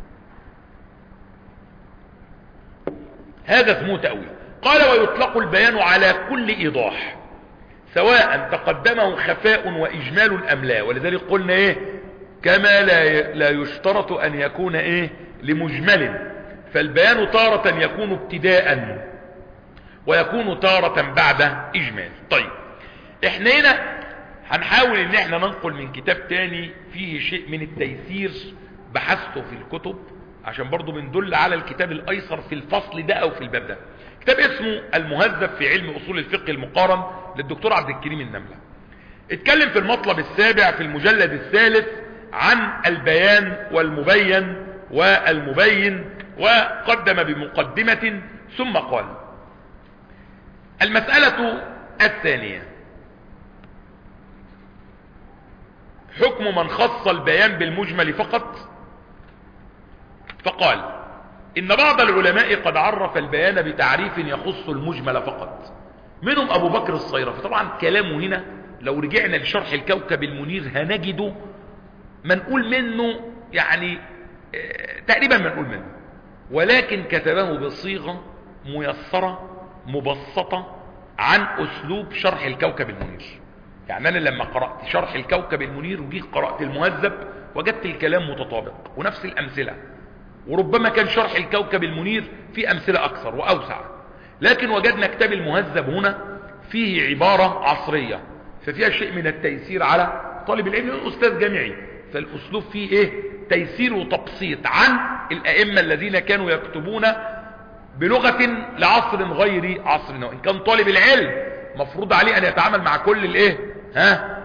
هذا اسمه تأويل. قال ويطلق البيان على كل ايضاح سواء تقدمه خفاء واجمال ام لا، ولذلك قلنا ايه؟ كما لا لا يشترط ان يكون ايه؟ لمجمل، فالبيان تارة يكون ابتداء ويكون تارة بعد اجمال. طيب احنا هنا هنحاول ان احنا ننقل من كتاب تاني فيه شيء من التيسير بحثته في الكتب، عشان برضو بندل على الكتاب الايسر في الفصل ده او في الباب ده. كتاب اسمه المهذب في علم اصول الفقه المقارن للدكتور عبد الكريم النملة. اتكلم في المطلب السابع في المجلد الثالث عن البيان والمبين والمبين، وقدم بمقدمة ثم قال المسألة الثانية حكم من خص البيان بالمجمل فقط. فقال إن بعض العلماء قد عرف البيان بتعريف يخص المجمل فقط، منهم أبو بكر الصيرفي. طبعا كلامه هنا لو رجعنا لشرح الكوكب المنير هنجده منقول منه، يعني اه تقريبا منقول منه، ولكن كتبه بصيغة ميسرة مبسطة عن أسلوب شرح الكوكب المنير. يعني أنا لما قرأت شرح الكوكب المنير وجيت قرأت المهذب وجدت الكلام متطابق ونفس الأمثلة، وربما كان شرح الكوكب المنير فيه أمثلة أكثر وأوسع، لكن وجدنا كتاب المهذب هنا فيه عبارة عصرية، ففيها شيء من التيسير على طالب العلم الأستاذ جامعي، فالأسلوب فيه إيه؟ تيسير وتبسيط عن الأئمة الذين كانوا يكتبون بلغة لعصر غير عصرنا. وإن كان طالب العلم مفروض عليه أن يتعامل مع كل الإيه؟ ها؟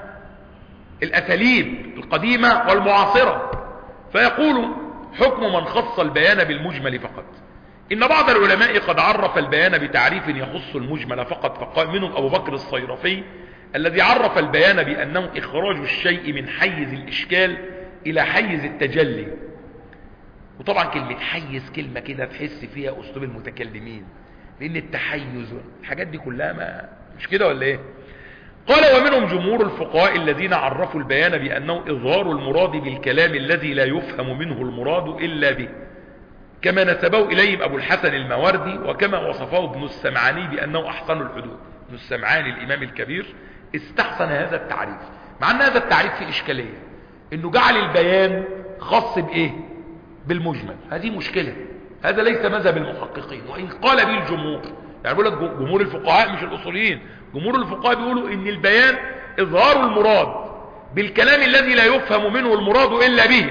الأساليب القديمة والمعاصرة. فيقول: حكم من خص البيان بالمجمل فقط. إن بعض العلماء قد عرف البيان بتعريف يخص المجمل فقط، فقال منهم أبو بكر الصيرفي الذي عرف البيان بأنه إخراج الشيء من حيز الإشكال إلى حيز التجلي. وطبعا كلمة حيز كلمة كده تحس فيها أسلوب المتكلمين، لأن التحيز الحاجات دي كلها ما مش كده ولا إيه؟ قال: ومنهم جمهور الفقهاء الذين عرفوا البيان بأنه إظهار المراد بالكلام الذي لا يفهم منه المراد إلا به، كما نسبه إليهم أبو الحسن الماوردي، وكما وصفه ابن السمعاني بأنه أحسن الحدود. ابن السمعاني الإمام الكبير استحسن هذا التعريف، مع أن هذا التعريف فيه إشكالية، إنه جعل البيان خاص بإيه؟ بالمجمل. هذه مشكلة، هذا ليس مذهب المحققين، وإن قال به الجمهور. يعني بيقول لك جمهور الفقهاء مش الأصوليين، جمهور الفقهاء بيقولوا إن البيان إظهار المراد بالكلام الذي لا يفهم منه المراد إلا به،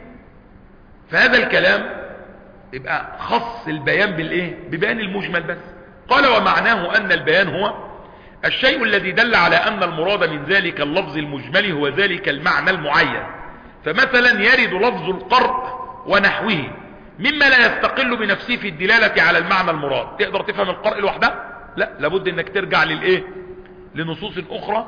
فهذا الكلام يبقى خص البيان بالإيه؟ ببيان المجمل بس. قال: ومعناه أن البيان هو الشيء الذي دل على أن المراد من ذلك اللفظ المجمل هو ذلك المعنى المعين. فمثلا يرد لفظ القرء ونحوه مما لا يستقل بنفسه في الدلالة على المعنى المراد. تقدر تفهم القرء لوحدها؟ لا، لابد انك ترجع للايه؟ لنصوص اخرى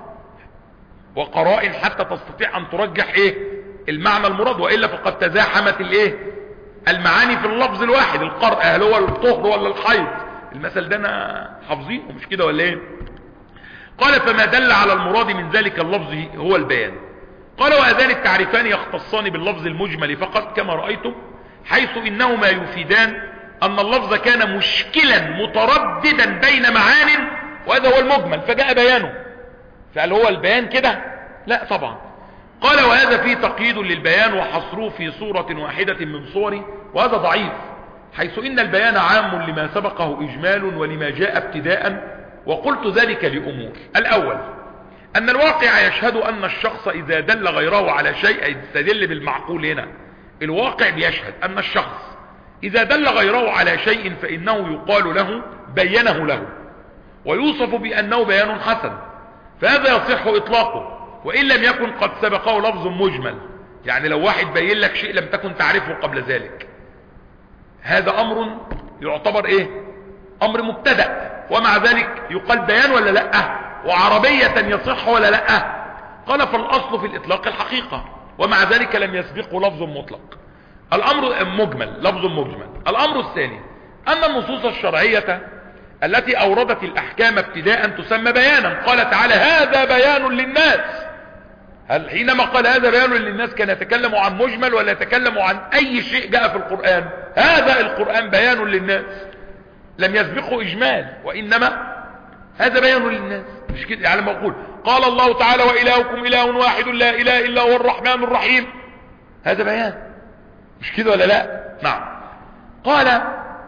وقرائن حتى تستطيع ان ترجح ايه المعنى المراد، وإلا فقد تزاحمت الايه المعاني في اللفظ الواحد. القرء هل هو الطهر ولا الحيض؟ المثل ده انا حافظينه مش كده ولا ايه؟ قال: فما دل على المراد من ذلك اللفظ هو البيان. قال: وهذان التعريفان يختصان باللفظ المجمل فقط كما رأيتم، حيث إنهما يفيدان أن اللفظ كان مشكلا مترددا بين معان، وهذا هو المجمل فجاء بيانه. فهل هو البيان كده؟ لا طبعا. قال: وهذا فيه تقييد للبيان وحصروه في صورة واحدة من صوره، وهذا ضعيف، حيث إن البيان عام لما سبقه إجمال ولما جاء ابتداء. وقلت ذلك لأمور: الأول أن الواقع يشهد أن الشخص إذا دل غيره على شيء، يستدل بالمعقول هنا، الواقع بيشهد أن الشخص إذا دل غيره على شيء فإنه يقال له بينه له، ويوصف بأنه بيان حسن، فهذا يصح إطلاقه وإن لم يكن قد سبقه لفظ مجمل. يعني لو واحد بين لك شيء لم تكن تعرفه قبل ذلك، هذا أمر يعتبر إيه؟ أمر مبتدأ، ومع ذلك يقال بيان ولا لأ؟ وعربية يصح ولا لأ؟ قال: فالأصل في الإطلاق الحقيقة، ومع ذلك لم يسبقه لفظ مطلق. الأمر مجمل، لفظ مجمل. الأمر الثاني أن النصوص الشرعية التي أوردت الأحكام ابتداء تسمى بيانا. قال تعالى: هذا بيان للناس. هل حينما قال هذا بيان للناس كان يتكلم عن مجمل ولا يتكلم عن أي شيء جاء في القرآن؟ هذا القرآن بيان للناس، لم يسبقه إجمال، وإنما هذا بيان للناس. مش كده؟ يعني ما أقول قال الله تعالى: وإلهكم إله واحد لا إله إلا هو الرحمن الرحيم، هذا بيان، مش كده ولا لا؟ نعم. قال: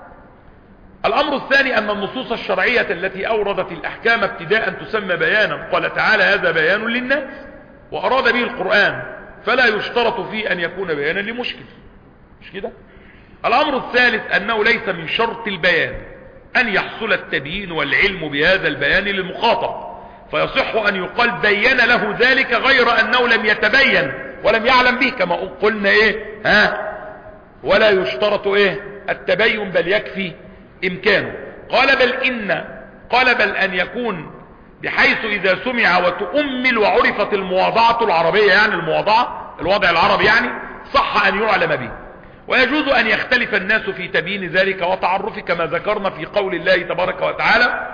الأمر الثاني أن النصوص الشرعية التي أوردت الأحكام ابتداء تسمى بيانا. قال تعالى: هذا بيان للناس، وأراد به القرآن، فلا يشترط فيه أن يكون بيانا لمشكل، مش كده؟ الأمر الثالث أنه ليس من شرط البيان أن يحصل التبيين والعلم بهذا البيان للمخاطب، فيصح أن يقال بين له ذلك غير أنه لم يتبين ولم يعلم به، كما قلنا إيه؟ ها؟ ولا يشترط إيه؟ التبين، بل يكفي إمكانه. قال: بل إن قال بل أن يكون بحيث إذا سمع وتؤمل وعرفت المواضعة العربية، يعني المواضعة الوضع العربي، يعني صح أن يعلم به. ويجوز ان يختلف الناس في تبيين ذلك وتعرفه كما ذكرنا في قول الله تبارك وتعالى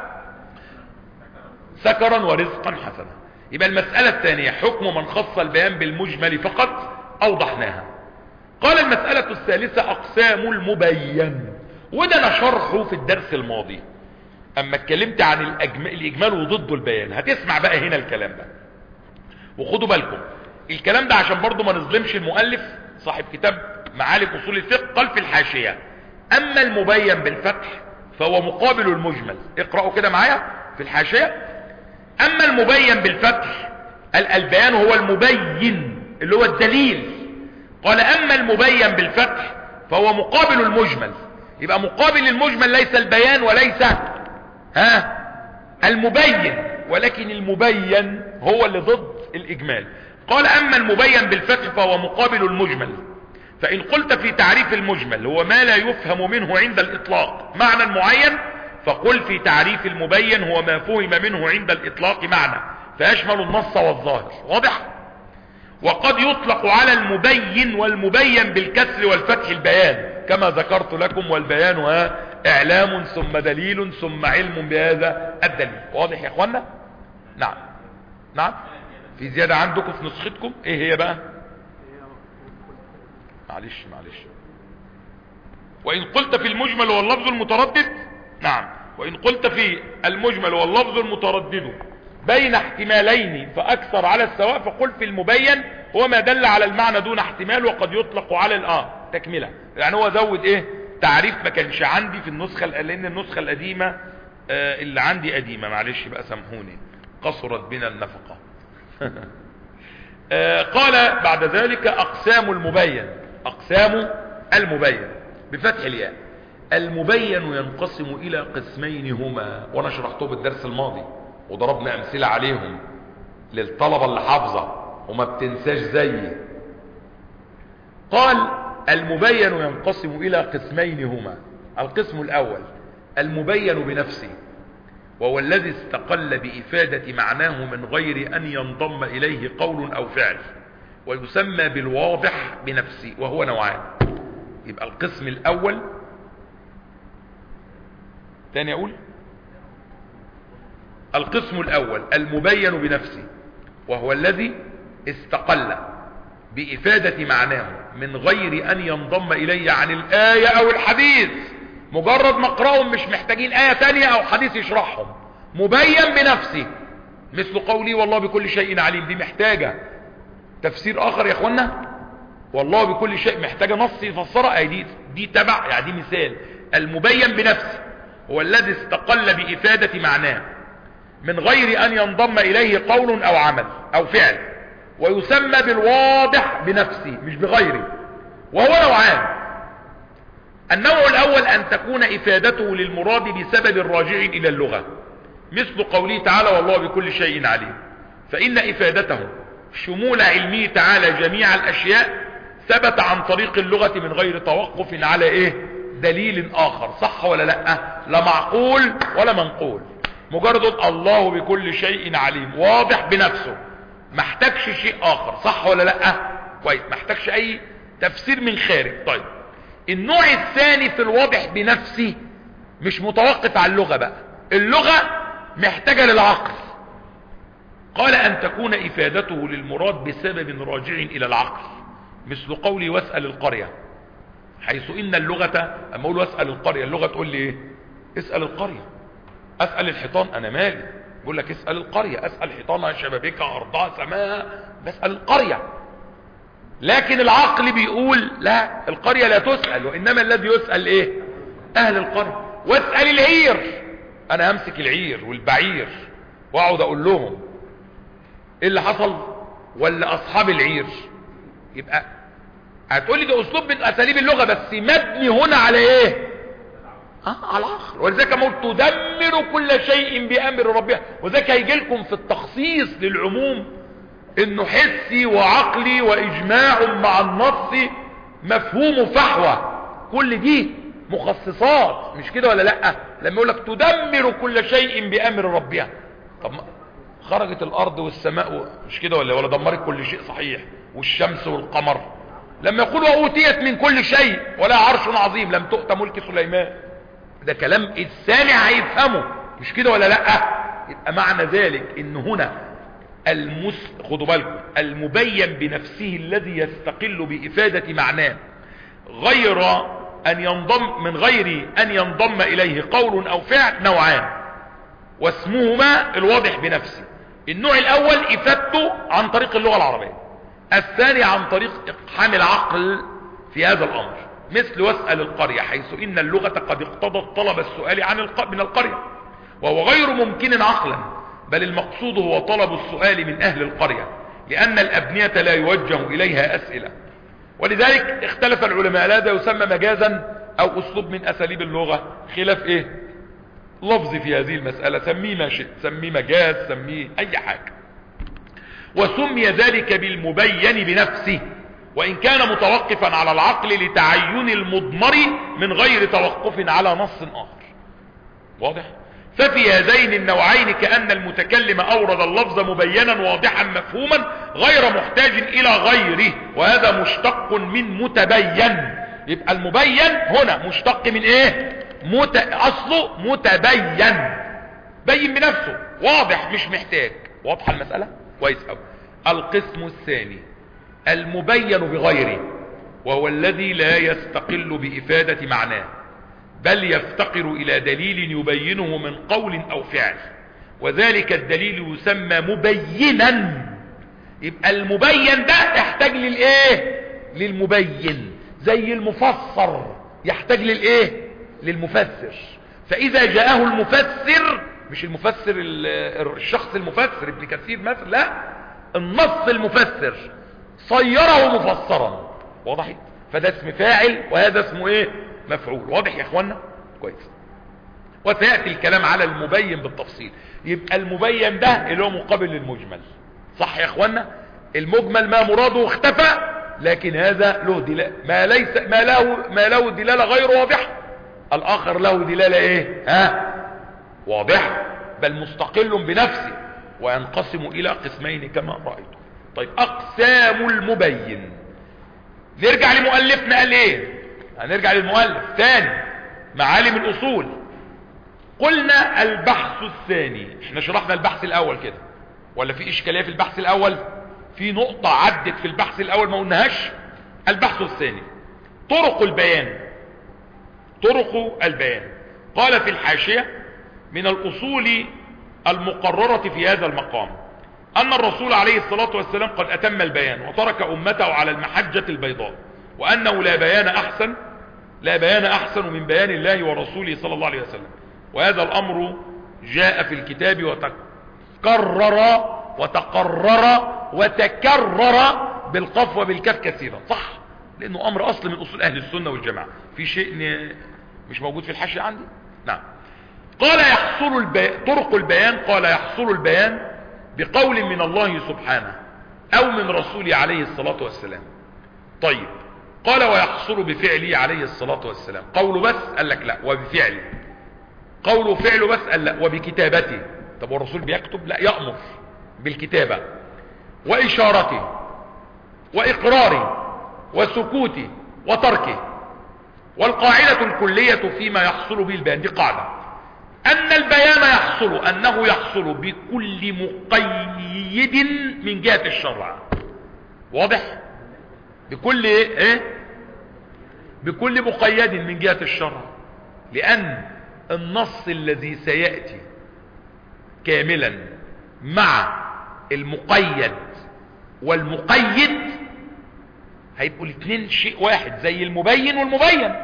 سكرا ورزقا حسنا. يبقى المسألة الثانية حكم من خص البيان بالمجمل فقط اوضحناها. قال المسألة الثالثة اقسام المبين، وده انا شرحه في الدرس الماضي اما اتكلمت عن الأجمال, الاجمال وضده البيان. هتسمع بقى هنا الكلام ده، وخدوا بالكم الكلام ده عشان برضو ما نظلمش المؤلف صاحب كتاب معالم اصول الفقه. قال في الحاشية اما المبين بالفتح فهو مقابل المجمل. اقرأوا كده معايا في الحاشية. اما المبين بالفتح البيان هو المبين اللي هو الدليل. قال اما المبين بالفتح فهو مقابل المجمل. يبقى مقابل المجمل ليس البيان وليس ها المبين، ولكن المبين هو اللي ضد الاجمال. قال اما المبين بالفتح فهو مقابل المجمل. فان قلت في تعريف المجمل هو ما لا يفهم منه عند الاطلاق معنى معين، فقل في تعريف المبين هو ما فهم منه عند الاطلاق معنى فيشمل النص والظاهر. واضح؟ وقد يطلق على المبين والمبين بالكسر والفتح البيان كما ذكرت لكم، والبيان اعلام ثم دليل ثم علم بهذا الدليل. واضح يا اخوانا؟ نعم نعم. في زيادة عندكم في نسختكم ايه هي بقى؟ معلش معلش. وان قلت في المجمل واللفظ المتردد، نعم، وان قلت في المجمل واللفظ المتردد بين احتمالين فاكثر على السواء فقل في المبين هو ما دل على المعنى دون احتمال وقد يطلق على الاه تكمله. يعني هو زود ايه تعريف ما كانش عندي في النسخة، لان النسخة القديمة آه اللي عندي قديمة، معلش بقى سامحوني قصرت بنا النفقة. آه قال بعد ذلك اقسام المبين. اقسام المبين بفتح الياء. المبين ينقسم الى قسمين هما، وانا شرحته بالدرس الماضي وضربنا امثلة عليهم للطلبة اللي حافظة وما بتنساش زيي. قال المبين ينقسم الى قسمين هما. القسم الاول المبين بنفسه، وهو الذي استقل بافادة معناه من غير ان ينضم اليه قول او فعل، ويسمى بالواضح بنفسه، وهو نوعان. يبقى القسم الاول، تاني اقول القسم الاول المبين بنفسه، وهو الذي استقل بافادة معناه من غير ان ينضم اليه عن الاية او الحديث. مجرد مقرأهم مش محتاجين اية تانية او حديث يشرحهم، مبين بنفسه. مثل قولي والله بكل شيء عليم، دي محتاجة تفسير اخر يا اخوانا. والله بكل شيء محتاجة نص يفسرها، اي دي دي تبع، يعني دي مثال. المبين بنفسه هو الذي استقل بافادة معناه من غير ان ينضم اليه قول او عمل او فعل، ويسمى بالواضح بنفسه مش بغيره، وهو نوعان. النوع الاول ان تكون افادته للمراد بسبب راجع الى اللغة، مثل قوله تعالى والله بكل شيء عليم، فان افادته شمول علمه تعالى جميع الاشياء ثبت عن طريق اللغة من غير توقف على ايه دليل اخر. صح ولا لا؟ لا معقول ولا منقول، مجرد الله بكل شيء عليم واضح بنفسه، ما احتاجش شيء اخر. صح ولا لا؟ كويس، ما احتاجش اي تفسير من خارج. طيب النوع الثاني في الواضح بنفسه مش متوقف على اللغة بقى، اللغة محتاجة للعقل. قال ان تكون افادته للمراد بسبب راجع الى العقل، مثل قولي واسأل القرية، حيث ان اللغة اما اقول واسأل القرية اللغة تقول لي ايه؟ اسأل القرية. اسأل الحيطان انا مالي، بقول لك اسأل القرية، اسأل حيطانها شبابيكها ارضها سماها، بسأل القرية. لكن العقل بيقول لا، القرية لا تسأل، وانما الذي يسأل ايه؟ اهل القرية. واسأل العير، انا همسك العير والبعير واقعد اقول لهم ايه اللي حصل، ولا اصحاب العير. يبقى هتقول لي ده اسلوب من اساليب اللغة، بس مبني هنا على ايه؟ اه على العقل. ولذلك ما قلت تدمر كل شيء بامر ربها، وذلك هيجي لكم في التخصيص للعموم انه حسي وعقلي واجماع مع النص مفهوم فحوى، كل دي مخصصات، مش كده ولا لا؟ لما يقول لك تدمر كل شيء بامر ربها، طب خرجت الارض والسماء مش كده ولا ولا دمرت كل شيء؟ صحيح، والشمس والقمر لما يقول وأوتيت من كل شيء ولا عرش عظيم لم تؤت ملك سليمان، ده كلام السامع هيفهمه، مش كده ولا لا؟ يبقى معنى ذلك ان هنا المس خدوا بالكم المبين بنفسه الذي يستقل بإفادة معناه غير أن ينضم من غير أن ينضم إليه قول أو فعل نوعان، واسمهما الواضح بنفسه. النوع الأول إفادته عن طريق اللغة العربية، الثاني عن طريق إقحام العقل في هذا الأمر، مثل واسأل القرية، حيث إن اللغة قد اقتضت طلب السؤال عن الق... من القرية، وهو غير ممكن عقلا، بل المقصود هو طلب السؤال من أهل القرية، لأن الأبنية لا يوجه إليها أسئلة. ولذلك اختلف العلماء، هذا يسمى مجازا أو أسلوب من أساليب اللغة، خلاف إيه لفظ في هذه المسألة، سميه ما شئت، سميه مجاز، سميه أي حاجة. وسمي ذلك بالمبين بنفسه، وإن كان متوقفا على العقل لتعين المضمر من غير توقف على نص آخر. واضح؟ ففي هذين النوعين كأن المتكلم أورد اللفظ مبينا واضحا مفهوما غير محتاج إلى غيره، وهذا مشتق من متبين. يبقى المبين هنا مشتق من إيه؟ مت... أصله متبين، بين بنفسه، واضح مش محتاج. واضحة المسألة؟ كويس أوي. القسم الثاني المبين بغيره، وهو الذي لا يستقل بإفادة معناه، بل يفتقر إلى دليل يبينه من قول أو فعل، وذلك الدليل يسمى مبينا. يبقى المبين ده يحتاج للإيه؟ للمبين، زي المفسر يحتاج للإيه؟ للمفسر. فإذا جاءه المفسر، مش المفسر الشخص المفسر ابن كثير مثلا، لا، النص المفسر صيره مفسرا. واضح؟ فده اسم فاعل وهذا اسمه ايه؟ مفعول. واضح يا اخوانا؟ كويس. وسيأتي الكلام على المبين بالتفصيل. يبقى المبين ده اللي هو مقابل للمجمل، صح يا اخوانا؟ المجمل ما مراده اختفى، لكن هذا له دلالة، ما ليس ما له ما له دلالة غير واضحة، الاخر له دلالة ايه؟ ها؟ واضح، بل مستقل بنفسه، وينقسم الى قسمين كما رأيتم. طيب اقسام المبين، نرجع لمؤلفنا قال ايه؟ هنرجع للمؤلف ثاني معالم الاصول. قلنا البحث الثاني، احنا شرحنا البحث الاول كده ولا في اشكالية في البحث الاول؟ في نقطة عدت في البحث الاول ما قلناهاش. البحث الثاني طرق البيان. طرق البيان قال في الحاشية: من الاصول المقررة في هذا المقام ان الرسول عليه الصلاة والسلام قد اتم البيان وترك امته على المحجة البيضاء، وانه لا بيان احسن لا بيان احسن من بيان الله ورسوله صلى الله عليه وسلم. وهذا الامر جاء في الكتاب وتكرر وتقرر وتكرر بالقاف وبالكاف كثيرا، صح؟ لانه امر اصل من اصول اهل السنة والجماعة. في شيء مش موجود في الحاشية عندي؟ نعم. قال يحصل البيان، طرق البيان، قال يحصل البيان بقول من الله سبحانه او من رسوله عليه الصلاة والسلام. طيب قال ويحصل بفعله عليه الصلاة والسلام. قوله بس؟ قال لك لا، وبفعله. قوله فعله بس؟ قال لا، وبكتابته. طب والرسول بيكتب؟ لا، يأمر بالكتابة وإشارته وإقراره وسكوته وتركه. والقاعدة الكلية فيما يحصل به البيان، دي قاعدة، أن البيان يحصل أنه يحصل بكل مقيد من جهة الشرع. واضح؟ بكل ايه؟ بكل مقيد من جهة الشرع، لأن النص الذي سيأتي كاملا مع المقيد والمقيد هيبقوا الاثنين شيء واحد، زي المبين والمبين،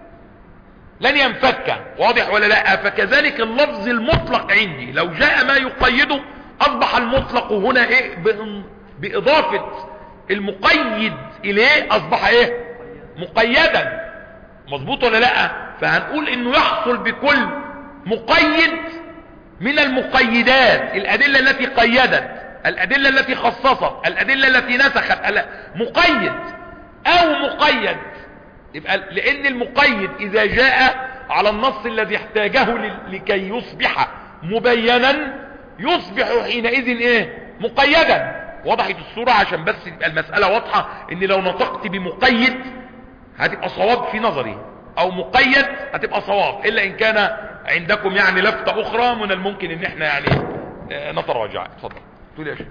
لن ينفك. واضح ولا لا؟ فكذلك اللفظ المطلق عندي لو جاء ما يقيده اصبح المطلق هنا ايه؟ باضافة المقيد اليه اصبح ايه؟ مقيدا. مظبوط ولا لا؟ فهنقول انه يحصل بكل مقيد من المقيدات، الادلة التي قيدت، الادلة التي خصصت، الادلة التي نسخت، مقيد او مقيد. يبقى لان المقيد اذا جاء على النص الذي احتاجه لكي يصبح مبينا يصبح حينئذ ايه؟ مقيدا. وضحت الصورة عشان بس يبقى المسألة واضحة، ان لو نطقت بمقيد هتبقى صواب في نظري، او مقيد هتبقى صواب، الا ان كان عندكم يعني لفتة اخرى من الممكن ان احنا يعني نتراجع. اتفضل تقول يا شيخ.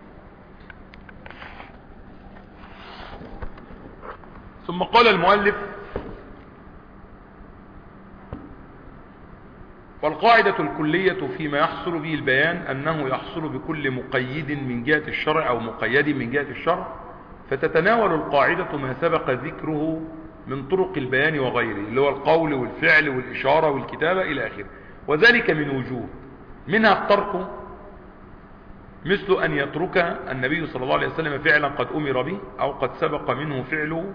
ثم قال المؤلف: والقاعدة الكلية فيما يحصل به البيان أنه يحصل بكل مقيد من جهة الشرع أو مقيد من جهة الشرع، فتتناول القاعدة ما سبق ذكره من طرق البيان وغيره، اللي هو القول والفعل والإشارة والكتابة إلى آخره، وذلك من وجوه، منها الترك، مثل أن يترك النبي صلى الله عليه وسلم فعلا قد أمر به أو قد سبق منه فعله.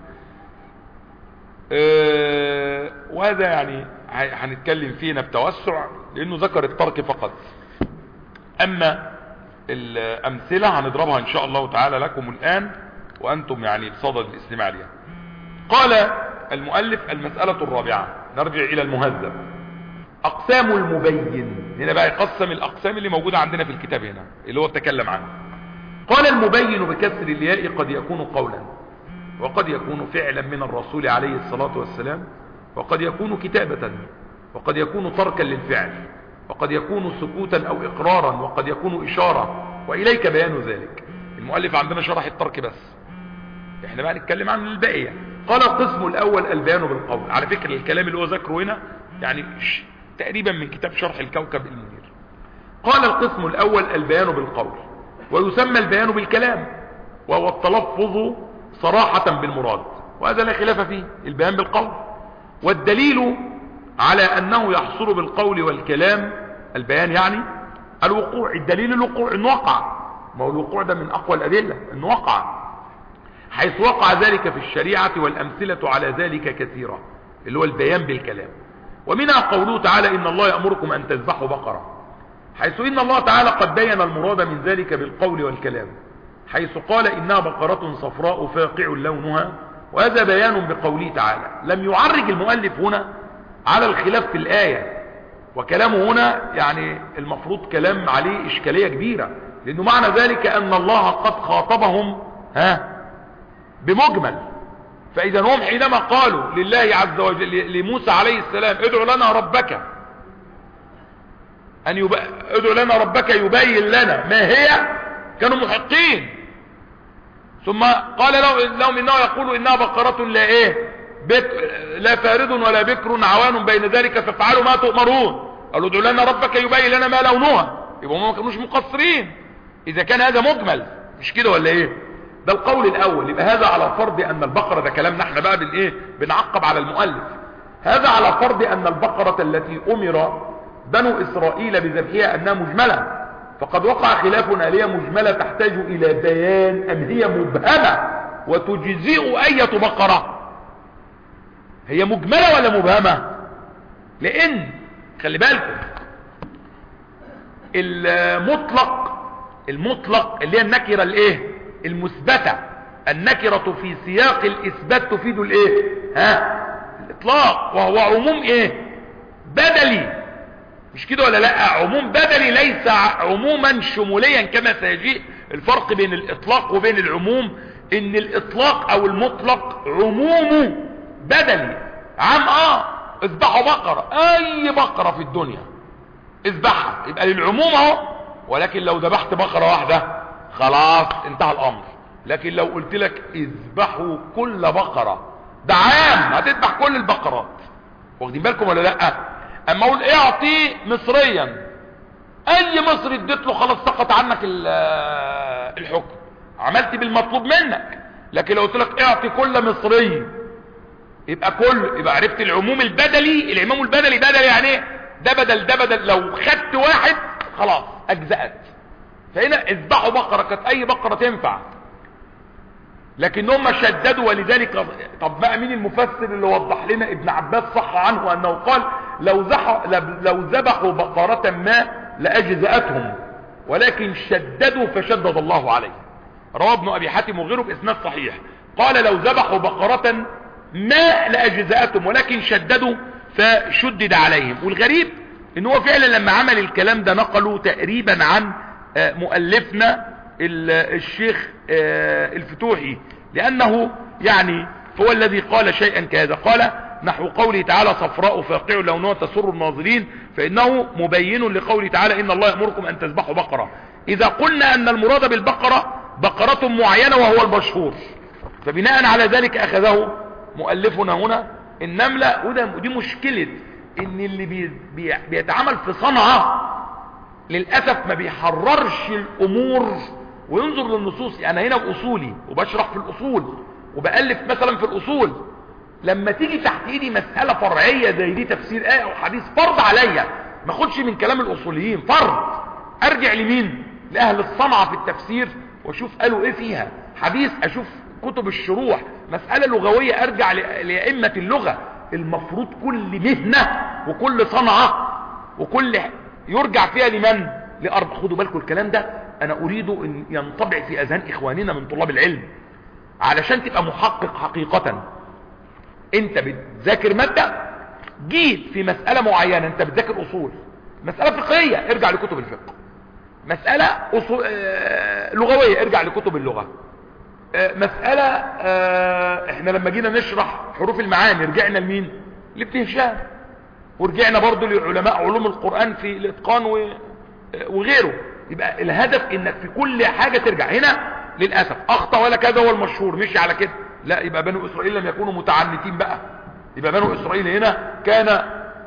أه وهذا يعني هنتكلم فينا بتوسع لأنه ذكر الترك فقط، أما الأمثلة هنضربها إن شاء الله تعالى لكم الآن وأنتم يعني بصدد الاستماع لها. قال المؤلف: المسألة الرابعة، نرجع إلى المهذب، أقسام المبين. هنا بقى يقسم الأقسام اللي موجودة عندنا في الكتاب هنا اللي هو تكلم عنه. قال: المبين بكسر الياء قد يكون قولا، وقد يكون فعلا من الرسول عليه الصلاة والسلام، وقد يكون كتابة، وقد يكون تركا للفعل، وقد يكون سكوتا أو إقرارا، وقد يكون إشارة، وإليك بيان ذلك. المؤلف عندنا شرح الترك بس، احنا بقى نتكلم عن البقية. قال: القسم الأول البيان بالقول. على فكرة الكلام اللي هو ذكره هنا يعني تقريبا من كتاب شرح الكوكب المنير. قال: القسم الأول البيان بالقول، ويسمى البيان بالكلام، وهو التلفظ صراحة بالمراد، وهذا لا خلاف فيه، البيان بالقول. والدليل على أنه يحصل بالقول والكلام البيان يعني الوقوع، الدليل الوقوع، انه وقع، ما هو الوقوع ده من أقوى الأدلة، انه وقع، حيث وقع ذلك في الشريعة، والأمثلة على ذلك كثيرة، اللي هو البيان بالكلام. ومنها قوله تعالى: إن الله يأمركم أن تذبحوا بقرة، حيث إن الله تعالى قد بين المراد من ذلك بالقول والكلام، حيث قال: إنها بقرة صفراء فاقع لونها، وهذا بيان بقوله تعالى. لم يعرج المؤلف هنا على الخلاف في الآية، وكلامه هنا يعني المفروض كلام عليه إشكالية كبيرة، لأنه معنى ذلك أن الله قد خاطبهم ها بمجمل. فإذا هم حينما قالوا لله عز وجل لموسى عليه السلام: ادعو لنا ربك أن يب... ادعو لنا ربك يبين لنا ما هي، كانوا محقين. ثم قال لهم إنه يقول إنها بقرة لا إيه بك... لا فارض ولا بكر عوان بين ذلك فافعلوا ما تؤمرون. قالوا ادعو لنا ربك يبين لنا ما لونها، يبقى هم ما كانوش مقصرين إذا كان هذا مجمل، مش كده ولا إيه؟ ده القول الأول. يبقى هذا على فرض أن البقرة، ده كلامنا احنا بقى بالإيه بنعقب على المؤلف، هذا على فرض أن البقرة التي أمر بنو إسرائيل بذبحها أنها مجملة، فقد وقع خلاف هل هي مجملة تحتاج إلى بيان أم هي مبهمة وتجزئ أية بقرة؟ هي مجملة ولا مبهمة؟ لأن خلي بالكم المطلق المطلق اللي هي النكرة الايه المثبتة، النكرة في سياق الإثبات تفيد الايه ها الإطلاق، وهو عموم ايه بدلي، مش كده ولا لا؟ عموم بدلي ليس عموما شموليا كما سيجيء. الفرق بين الإطلاق وبين العموم ان الإطلاق او المطلق عمومه بدلي عام. اه اذبحوا بقرة، اي بقرة في الدنيا اذبحها، يبقى للعموم اهو. ولكن لو ذبحت بقرة واحدة خلاص انتهى الامر. لكن لو قلت لك اذبحوا كل بقرة، ده عام، هتذبح كل البقرات، واخدين بالكم ولا لا؟ اما اقول اعطي مصريا، اي مصري اديت له خلاص سقط عنك الحكم، عملت بالمطلوب منك. لكن لو قلت لك اعطي كل مصري، يبقى كل، يبقى عرفت العموم البدلي. العموم البدلي بدل يعني ايه؟ ده بدل ده بدل، لو خدت واحد خلاص اجزأت. فهنا اذبحوا بقرة، كانت اي بقرة تنفع، لكن هم شددوا. ولذلك طب بقى مين المفسر اللي وضح لنا؟ ابن عباس صح عنه انه قال: لو لو ذبحوا بقرة ما لاجزأتهم، ولكن شددوا فشدد الله عليه. رواه ابن ابي حاتم وغيره باسناد صحيح، قال: لو ذبحوا بقرة ما لاجزأتهم، ولكن شددوا فشدد عليهم. والغريب ان هو فعلا لما عمل الكلام ده نقله تقريبا عن مؤلفنا الشيخ الفتوحي، لأنه يعني هو الذي قال شيئا كهذا. قال نحو قوله تعالى صفراء فاقع لونها تسر الناظرين، فإنه مبين لقوله تعالى إن الله يأمركم أن تذبحوا بقرة. إذا قلنا أن المراد بالبقرة بقرة معينة وهو المشهور، فبناء على ذلك أخذه مؤلفنا هنا النملة. وده ودي مشكلة إن اللي بي بي بيتعامل في صنعة للأسف ما بيحررش الأمور وينظر للنصوص. يعني هنا بأصولي وبشرح في الأصول وبألف مثلا في الأصول، لما تيجي تحت ايدي مسألة فرعية زي دي تفسير آية أو حديث، فرض عليا ما اخدش من كلام الأصوليين، فرض ارجع لمين؟ لأهل الصنعة في التفسير واشوف قالوا ايه فيها. حديث اشوف كتب الشروح. مسألة لغوية ارجع لأئمة اللغة. المفروض كل مهنة وكل صنعة وكل يرجع فيها لمن؟ لأربع. خدوا بالكم الكلام ده انا اريد ان ينطبع في اذهان اخواننا من طلاب العلم، علشان تبقى محقق حقيقة. انت بتذاكر مادة، جيت في مسألة معينة، انت بتذاكر اصول، مسألة فقهية ارجع لكتب الفقه، مسألة أصول آه لغوية ارجع لكتب اللغة، آه مسألة آه احنا لما جينا نشرح حروف المعاني رجعنا لمين؟ لابن هشام، ورجعنا برضو لعلماء علوم القرآن في الاتقان وغيره. يبقى الهدف انك في كل حاجة ترجع. هنا للأسف اخطأ ولا كذا هو المشهور مشي على كده، لا، يبقى بنو اسرائيل لم يكونوا متعنتين بقى. يبقى بنو اسرائيل هنا كان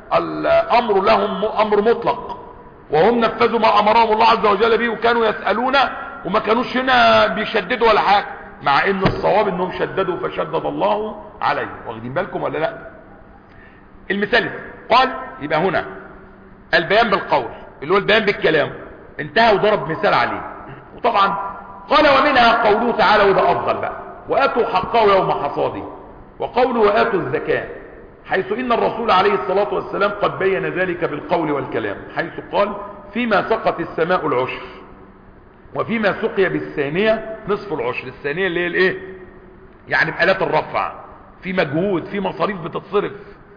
الامر لهم امر مطلق، وهم نفذوا ما امرهم الله عز وجل به، وكانوا يسألون وما كانوش هنا بيشددوا ولا حاجة، مع ان الصواب انهم شددوا فشدد الله عليه. واخدين بالكم ولا لا؟ المثال قال يبقى هنا البيان بالقول اللي هو البيان بالكلام انتهى، وضرب مثال عليه. وطبعا قال ومنها قوله تعالى، وده افضل بقى، واتوا حقه يوم حصاده، وقوله واتوا الزكاة، حيث ان الرسول عليه الصلاة والسلام قد بين ذلك بالقول والكلام، حيث قال فيما سقط السماء العشر، وفيما سقي بالثانية نصف العشر. الثانية اللي هي الايه؟ يعني بآلات الرفع، في مجهود، في مصاريف بتتصرف.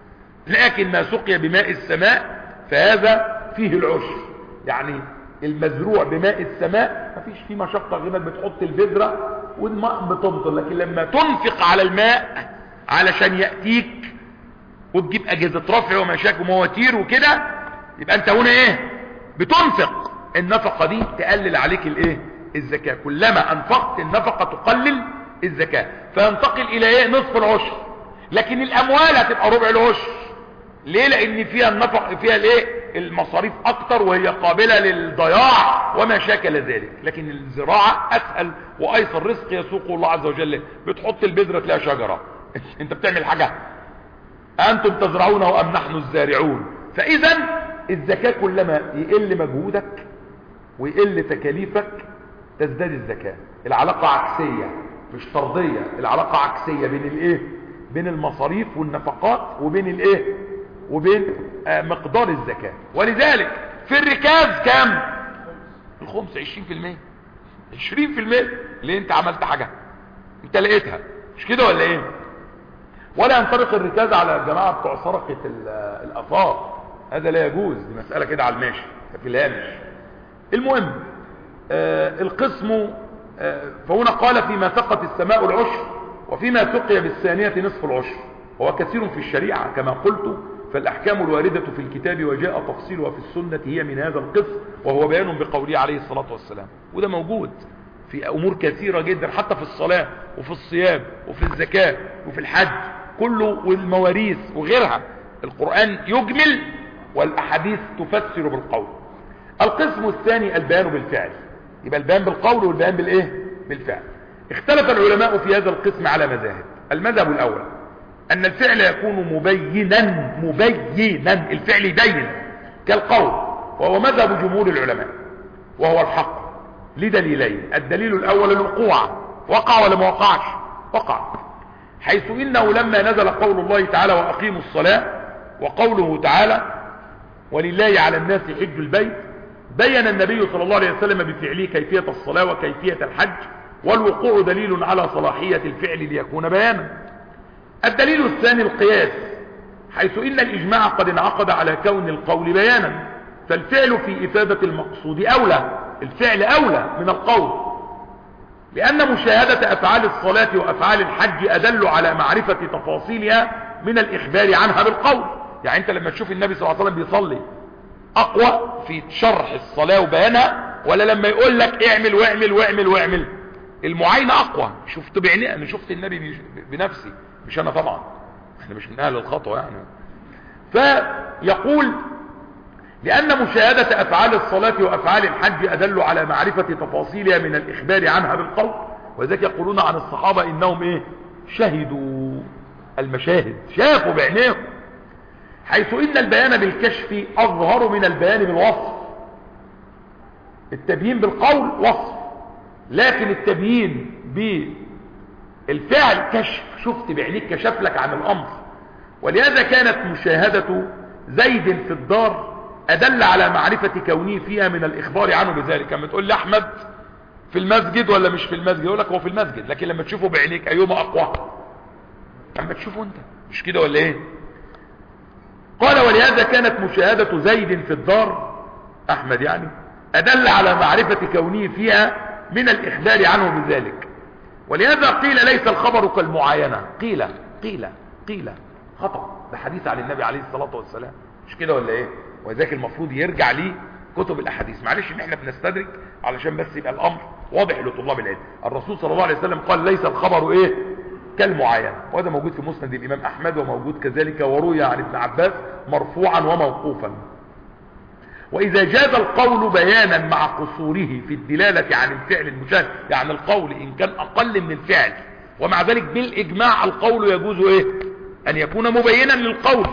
لكن ما سقي بماء السماء فهذا فيه العشر، يعني المزروع بماء السماء مفيش فيه مشقة غير بتحط البذرة والماء بتمطر. لكن لما تنفق على الماء علشان يأتيك وتجيب أجهزة رفع ومشاك ومواتير وكده، يبقى انت هنا ايه؟ بتنفق. النفقة دي تقلل عليك الايه؟ الزكاة. كلما انفقت النفقة تقلل الزكاة، فينتقل الى ايه؟ نصف العشر. لكن الاموال هتبقى ربع العشر. ليه؟ لان فيها النفق، فيها الايه؟ المصاريف اكتر، وهي قابلة للضياع وما شاكل ذلك. لكن الزراعة اسهل وايسر، رزق يسوقه الله عز وجل. بتحط البذرة تلاقي شجرة انت بتعمل حاجة، انتم تزرعونه ام نحن الزارعون. فاذا الزكاة كلما يقل مجهودك ويقل تكاليفك تزداد الزكاة. العلاقة عكسية مش طردية، العلاقة عكسية بين الايه؟ بين المصاريف والنفقات وبين الايه؟ وبين آه مقدار الزكاة. ولذلك في الركاز كام؟ الخمس عشرين في المية، عشرين في المية. ليه؟ انت عملت حاجة انت لقيتها، مش كده ولا ايه؟ ولا ينطبق الركاز على الجماعة بتوع سرقة الاثار، هذا لا يجوز، دي مسألة كده على الماشي في الهامش. المهم آه القسم آه فهنا قال فيما سقط السماء العشر، وفيما سقي بالثانية نصف العشر. هو كثير في الشريعة كما قلت، فالأحكام الواردة في الكتاب وجاء تفصيلها في السنة هي من هذا القسم، وهو بيان بقوله عليه الصلاة والسلام. وده موجود في أمور كثيرة جدا، حتى في الصلاة وفي الصيام وفي الزكاة وفي الحج كله، والمواريث وغيرها. القرآن يجمل والأحاديث تفسر بالقول. القسم الثاني البيان بالفعل. يبقى البيان بالقول والبيان بالايه؟ بالفعل. اختلف العلماء في هذا القسم على مذاهب. المذهب الأول أن الفعل يكون مبينا مبينا الفعل يبين كالقول، وهو مذهب جمهور العلماء وهو الحق لدليلين. الدليل الأول الوقوع، وقع ولا ما وقعش؟ وقع، حيث إنه لما نزل قول الله تعالى وأقيموا الصلاة، وقوله تعالى ولله على الناس حج البيت، بين النبي صلى الله عليه وسلم بفعله كيفية الصلاة وكيفية الحج، والوقوع دليل على صلاحية الفعل ليكون بيانا. الدليل الثاني القياس، حيث إن الإجماع قد انعقد على كون القول بيانا، فالفعل في إفادة المقصود أولى، الفعل أولى من القول، لأن مشاهدة أفعال الصلاة وأفعال الحج أدل على معرفة تفاصيلها من الإخبار عنها بالقول. يعني أنت لما تشوف النبي صلى الله عليه وسلم بيصلي أقوى في شرح الصلاة وبيانها، ولا لما يقول لك اعمل واعمل واعمل واعمل؟ المعاينة أقوى. شفت بعيني، أنا شفت النبي بنفسي، مش أنا طبعا، احنا مش من أهل الخطوة يعني. فيقول لأن مشاهدة أفعال الصلاة وأفعال الحج أدل على معرفة تفاصيلها من الإخبار عنها بالقول. وذلك يقولون عن الصحابة إنهم إيه؟ شهدوا المشاهد، شافوا بعينيهم، حيث إن البيان بالكشف أظهر من البيان بالوصف. التبيين بالقول وصف، لكن التبيين بالفعل كشف، شفت بعينيك، كشف لك عن الأمر. ولهذا كانت مشاهدة زيد في الدار أدل على معرفة كونه فيها من الإخبار عنه بذلك. لما تقول لي أحمد في المسجد ولا مش في المسجد، يقول لك هو في المسجد، لكن لما تشوفه بعينيك أيهما أقوى؟ لما تشوفه أنت، مش كده ولا إيه؟ قال ولهذا كانت مشاهدة زيد في الدار، أحمد يعني، أدل على معرفة كونه فيها من الإخبار عنه بذلك. ولهذا قيل ليس الخبر كالمعاينة. قيل قيل قيل خطأ، ده حديث عن النبي عليه الصلاة والسلام، مش كده ولا إيه؟ وذلك المفروض يرجع ليه كتب الأحاديث. معلش ان احنا بنستدرك علشان بس يبقى الأمر واضح لطلاب العلم. الرسول صلى الله عليه وسلم قال ليس الخبر ايه كالمعاينة، وهذا موجود في مسند الإمام أحمد، وموجود كذلك وروي عن ابن عباس مرفوعا وموقوفا. وإذا جاز القول بيانا مع قصوره في الدلالة عن الفعل المشاهد، يعني القول إن كان أقل من الفعل، ومع ذلك بالإجماع القول يجوز ايه أن يكون مبينا للقول.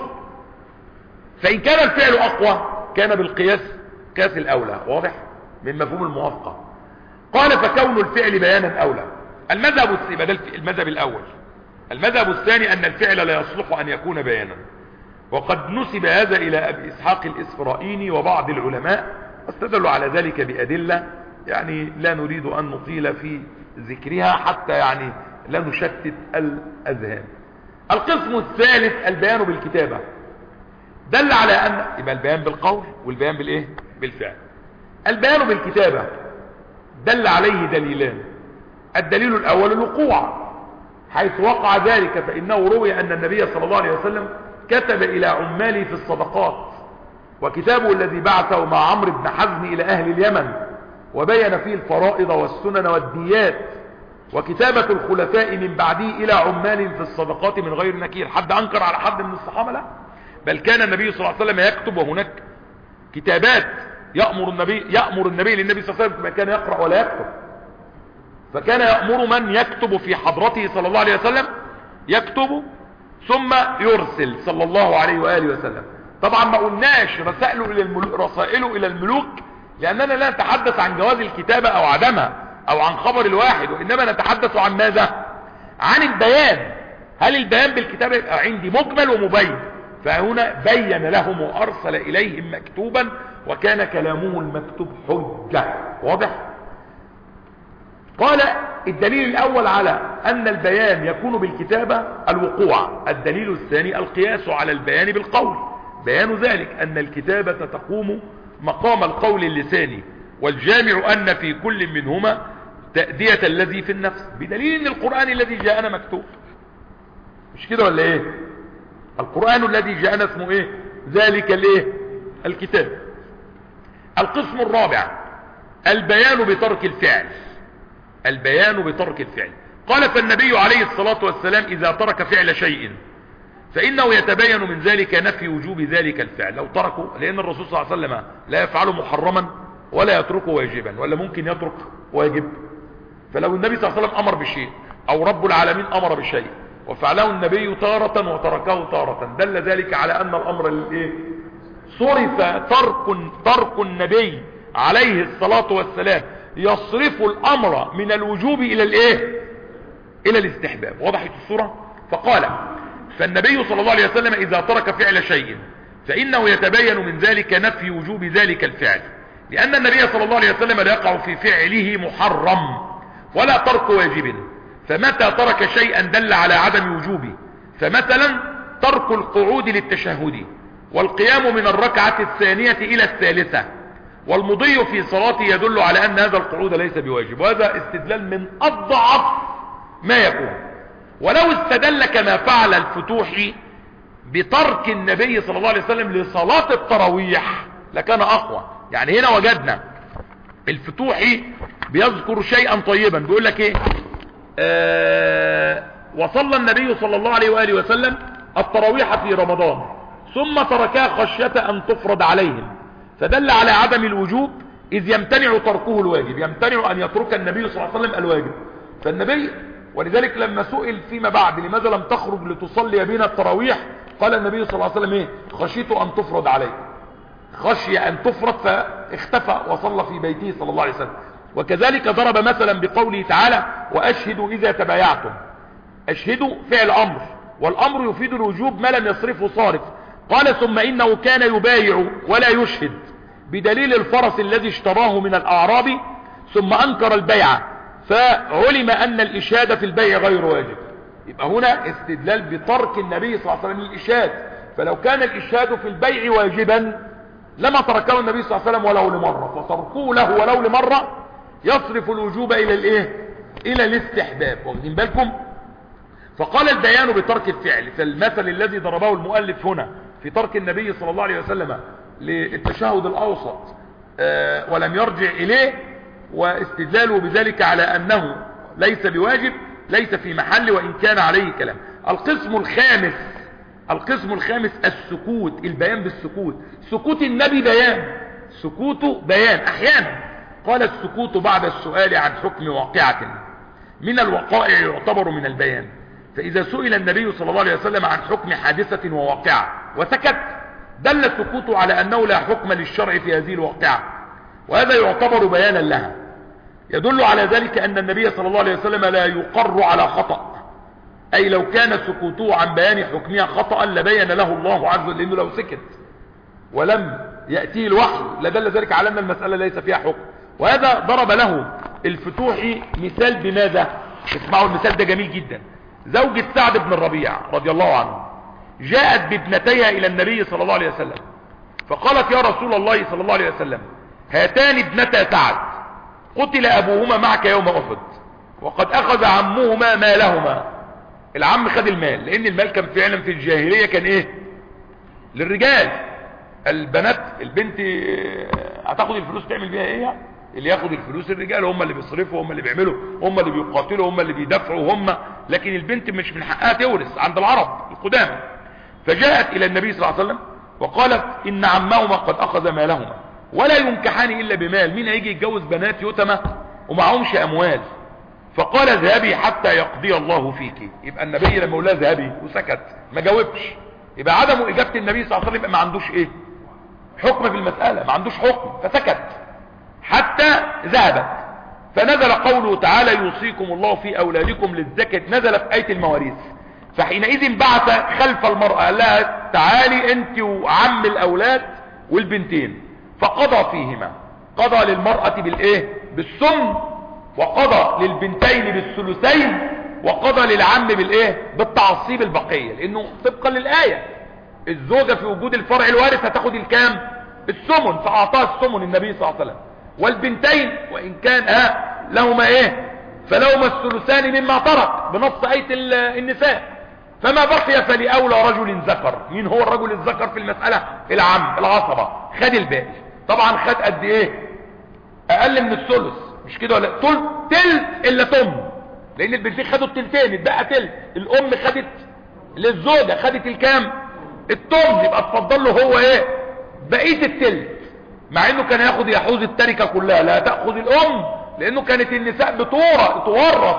فإن كان الفعل أقوى كان بالقياس قياس الأولى، واضح من مفهوم الموافقة. قال فكون الفعل بيانا أولى. المذهب بدل المذهب الأول. المذهب الثاني أن الفعل لا يصلح أن يكون بيانا، وقد نسب هذا إلى أبي إسحاق الإسفرائيني وبعض العلماء، واستدلوا على ذلك بأدلة يعني لا نريد أن نطيل في ذكرها حتى يعني لا نشتت الأذهان. القسم الثالث البيان بالكتابة، دل على أن يبقى البيان بالقول والبيان بالإيه؟ بالفعل. البيان بالكتابة دل عليه دليلان. الدليل الأول الوقوع، حيث وقع ذلك فإنه روي أن النبي صلى الله عليه وسلم كتب إلى عماله في الصدقات، وكتابه الذي بعثه مع عمرو بن حزم إلى أهل اليمن، وبين فيه الفرائض والسنن والديات، وكتابة الخلفاء من بعده إلى عمال في الصدقات من غير نكير. حد أنكر على حد من الصحابة؟ لا، بل كان النبي صلى الله عليه وسلم يكتب، وهناك كتابات يأمر النبي يأمر النبي للنبي صلى الله عليه وسلم ما كان يقرأ ولا يكتب، فكان يأمر من يكتب في حضرته صلى الله عليه وسلم يكتب ثم يرسل صلى الله عليه وآله وسلم. طبعا ما قلناش رسائله إلى الملوك, رسائله إلى الملوك لأننا لا نتحدث عن جواز الكتابة أو عدمها أو عن خبر الواحد، وإنما نتحدث عن ماذا؟ عن البيان. هل البيان بالكتابة يبقى عندي مجمل ومبين؟ فهنا بين لهم وأرسل إليهم مكتوبا، وكان كلامه المكتوب حجة. واضح؟ قال الدليل الأول على أن البيان يكون بالكتابة الوقوع. الدليل الثاني القياس على البيان بالقول، بيان ذلك أن الكتابة تقوم مقام القول اللساني، والجامع أن في كل منهما تأدية الذي في النفس، بدليل أن القرآن الذي جاءنا مكتوب، مش كده ولا إيه؟ القرآن الذي جاءنا اسمه إيه؟ ذلك الإيه؟ الكتاب. القسم الرابع البيان بترك الفعل. البيان بترك الفعل. قال فالنبي عليه الصلاة والسلام إذا ترك فعل شيء فإنه يتبين من ذلك نفي وجوب ذلك الفعل. لو تركه، لأن الرسول صلى الله عليه وسلم لا يفعله محرما ولا يتركه واجبا، ولا ممكن يترك واجب. فلو النبي صلى الله عليه وسلم أمر بشيء أو رب العالمين أمر بشيء وفعله النبي تارة وتركه تارة، دل ذلك على أن الأمر للإيه؟ صرف ترك ترك النبي عليه الصلاة والسلام يصرف الأمر من الوجوب إلى الإيه؟ إلى الاستحباب. وضحت الصورة؟ فقال فالنبي صلى الله عليه وسلم إذا ترك فعل شيء فإنه يتبين من ذلك نفي وجوب ذلك الفعل، لأن النبي صلى الله عليه وسلم لا يقع في فعله محرم ولا ترك واجب، فمتى ترك شيئا دل على عدم وجوبه. فمثلا ترك القعود للتشهد والقيام من الركعة الثانية إلى الثالثة والمضي في صلاته يدل على ان هذا القعود ليس بواجب، وهذا استدلال من اضعف ما يكون. ولو استدل كما فعل الفتوحي بترك النبي صلى الله عليه وسلم لصلاة التراويح لكان اقوى. يعني هنا وجدنا الفتوحي بيذكر شيئا طيبا، بيقول لك ايه؟ آه وصلى النبي صلى الله عليه وآله وسلم التراويح في رمضان ثم تركها خشية ان تفرض عليهم، فدل على عدم الوجوب اذ يمتنع تركه الواجب، يمتنع ان يترك النبي صلى الله عليه وسلم الواجب. فالنبي ولذلك لما سئل فيما بعد لماذا لم تخرج لتصلي بنا التراويح، قال النبي صلى الله عليه وسلم ايه؟ خشيت ان تفرض عليك، خشي ان تفرض فاختفى وصلى في بيته صلى الله عليه وسلم. وكذلك ضرب مثلا بقوله تعالى واشهدوا اذا تبايعتم. اشهدوا فعل امر، والامر يفيد الوجوب ما لم يصرفه صارف. قال ثم انه كان يبايع ولا يشهد بدليل الفرس الذي اشتراه من الاعراب ثم انكر البيع، فعلم ان الاشهاد في البيع غير واجب. يبقى هنا استدلال بترك النبي صلى الله عليه وسلم الاشهاد، فلو كان الاشهاد في البيع واجبا لما تركه النبي صلى الله عليه وسلم ولو لمرة، فتركوه له ولو لمرة يصرف الوجوب الى الايه؟ الى الاستحباب. واخدين بالكم؟ فقال البيان بترك الفعل، فالمثل الذي ضربه المؤلف هنا في ترك النبي صلى الله عليه وسلم للتشهد الاوسط آه ولم يرجع اليه، واستدلاله بذلك على انه ليس بواجب، ليس في محل وان كان عليه كلام. القسم الخامس القسم الخامس السكوت، البيان بالسكوت. سكوت النبي بيان، سكوته بيان. احيانا قال السكوت بعد السؤال عن حكم واقعة من الوقائع يعتبر من البيان، فاذا سئل النبي صلى الله عليه وسلم عن حكم حادثة وواقعة وسكت دل السكوت على انه لا حكم للشرع في هذه الواقعة، وهذا يعتبر بيانا لها. يدل على ذلك ان النبي صلى الله عليه وسلم لا يقر على خطأ، اي لو كان سكوته عن بيان حكمها خطأ لبين له الله عز وجل، لانه لو سكت ولم يأتيه الوحي لدل ذلك على ان المسألة ليس فيها حكم. وهذا ضرب له الفتوحي مثال بماذا؟ اسمعوا المثال ده جميل جدا. زوجة سعد بن الربيع رضي الله عنه جاءت بابنتيها الى النبي صلى الله عليه وسلم فقالت يا رسول الله صلى الله عليه وسلم هاتان ابنتا سعد قتل ابوهما معك يوم احد وقد اخذ عمهما مالهما. العم خد المال، لان المال كان فعلا في الجاهلية كان ايه؟ للرجال. البنات البنت هتاخد الفلوس تعمل بيها ايه؟ اللي ياخد الفلوس الرجال، هم اللي بيصرفوا، هم اللي بيعملوا، هم اللي بيقاتلوا، هم اللي بيدافعوا، هم. لكن البنت مش من حقها تورث عند العرب القدامى. فجاءت الى النبي صلى الله عليه وسلم وقالت ان عمهما قد اخذ مالهما ولا ينكحان الا بمال. مين هيجي يتجوز بنات يتامى ومعهمش اموال؟ فقال اذهبي حتى يقضي الله فيك. يبقى النبي لما قال لها اذهبي وسكت ما جاوبش، يبقى عدم اجابه النبي صلى الله عليه وسلم يبقى ما عندوش ايه؟ حكم في المساله، ما عندوش حكم، فسكت حتى ذهبت. فنزل قوله تعالى يوصيكم الله في اولادكم للزكاة، نزل في ايه المواريث. فحينئذ بعث خلف المرأة قال لها تعالي انت وعم الاولاد والبنتين، فقضى فيهما. قضى للمرأة بالايه؟ بالسم، وقضى للبنتين بالثلثين، وقضى للعم بالايه؟ بالتعصيب البقية، لانه طبقا للآية الزوجة في وجود الفرع الوارث هتاخد الكام؟ الثمن، فاعطاها الثمن النبي صلى الله عليه وسلم. والبنتين وان كان ها لهما ايه؟ فلهما الثلثان مما ترك بنص آية النساء. فما بقي فلأولى رجل ذكر. مين هو الرجل الذكر في المسألة؟ العم، العصبة، خد الباقي. طبعا خد قد ايه؟ اقل من الثلث، مش كده ولا تلت؟ تلت الا تم، لان البنتين خدوا التلتين اتبقى تلت. الام خدت للزوجة خدت الكام؟ التم. يبقى اتفضل له هو ايه؟ بقية التلت، مع انه كان ياخد يحوز التركة كلها. لا تأخذ الام، لانه كانت النساء بتورث تورث،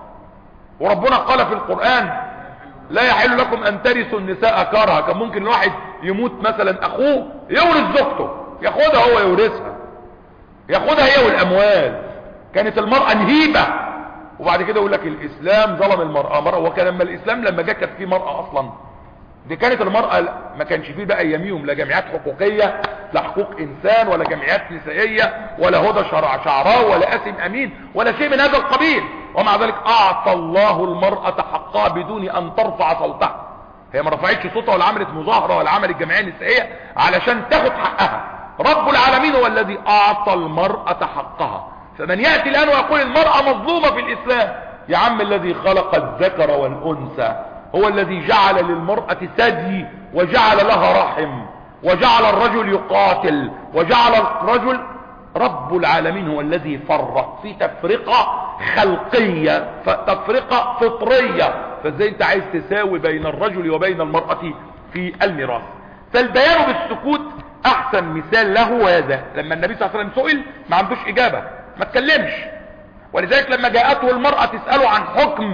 وربنا قال في القرآن لا يحل لكم ان ترثوا النساء كرها. كان ممكن الواحد يموت مثلا اخوه يورث زوجته، ياخدها هو يورثها، ياخدها هي والاموال. كانت المرأة نهيبة، وبعد كده يقول لك الاسلام ظلم المرأة. مرأة وكان لما الاسلام لما جاء كانت في مرأة اصلا، دي كانت المرأة ما كانش فيه بقى يميهم لا جمعيات حقوقية لا حقوق انسان ولا جمعيات نسائية ولا هدى شرع شعراء ولا اسم امين ولا شيء من هذا القبيل. ومع ذلك اعطى الله المرأة حقها بدون ان ترفع صوتها. هي ما رفعتش صوتها ولا عملت مظاهرة ولا عملت جمعية نسائية علشان تاخد حقها، رب العالمين هو الذي اعطى المرأة حقها. فمن يأتي الان ويقول المرأة مظلومة في الاسلام، يا عم الذي خلق الذكر والانثى هو الذي جعل للمرأة ثدي وجعل لها رحم وجعل الرجل يقاتل وجعل الرجل. رب العالمين هو الذي فرق في تفرقة خلقية تفرقة فطرية. فازاي انت عايز تساوي بين الرجل وبين المرأة في الميراث؟ فالبيان بالسكوت احسن مثال له هذا. لما النبي صلى الله عليه وسلم سئل ما عندوش اجابة، ما اتكلمش. ولذلك لما جاءته المرأة تسأله عن حكم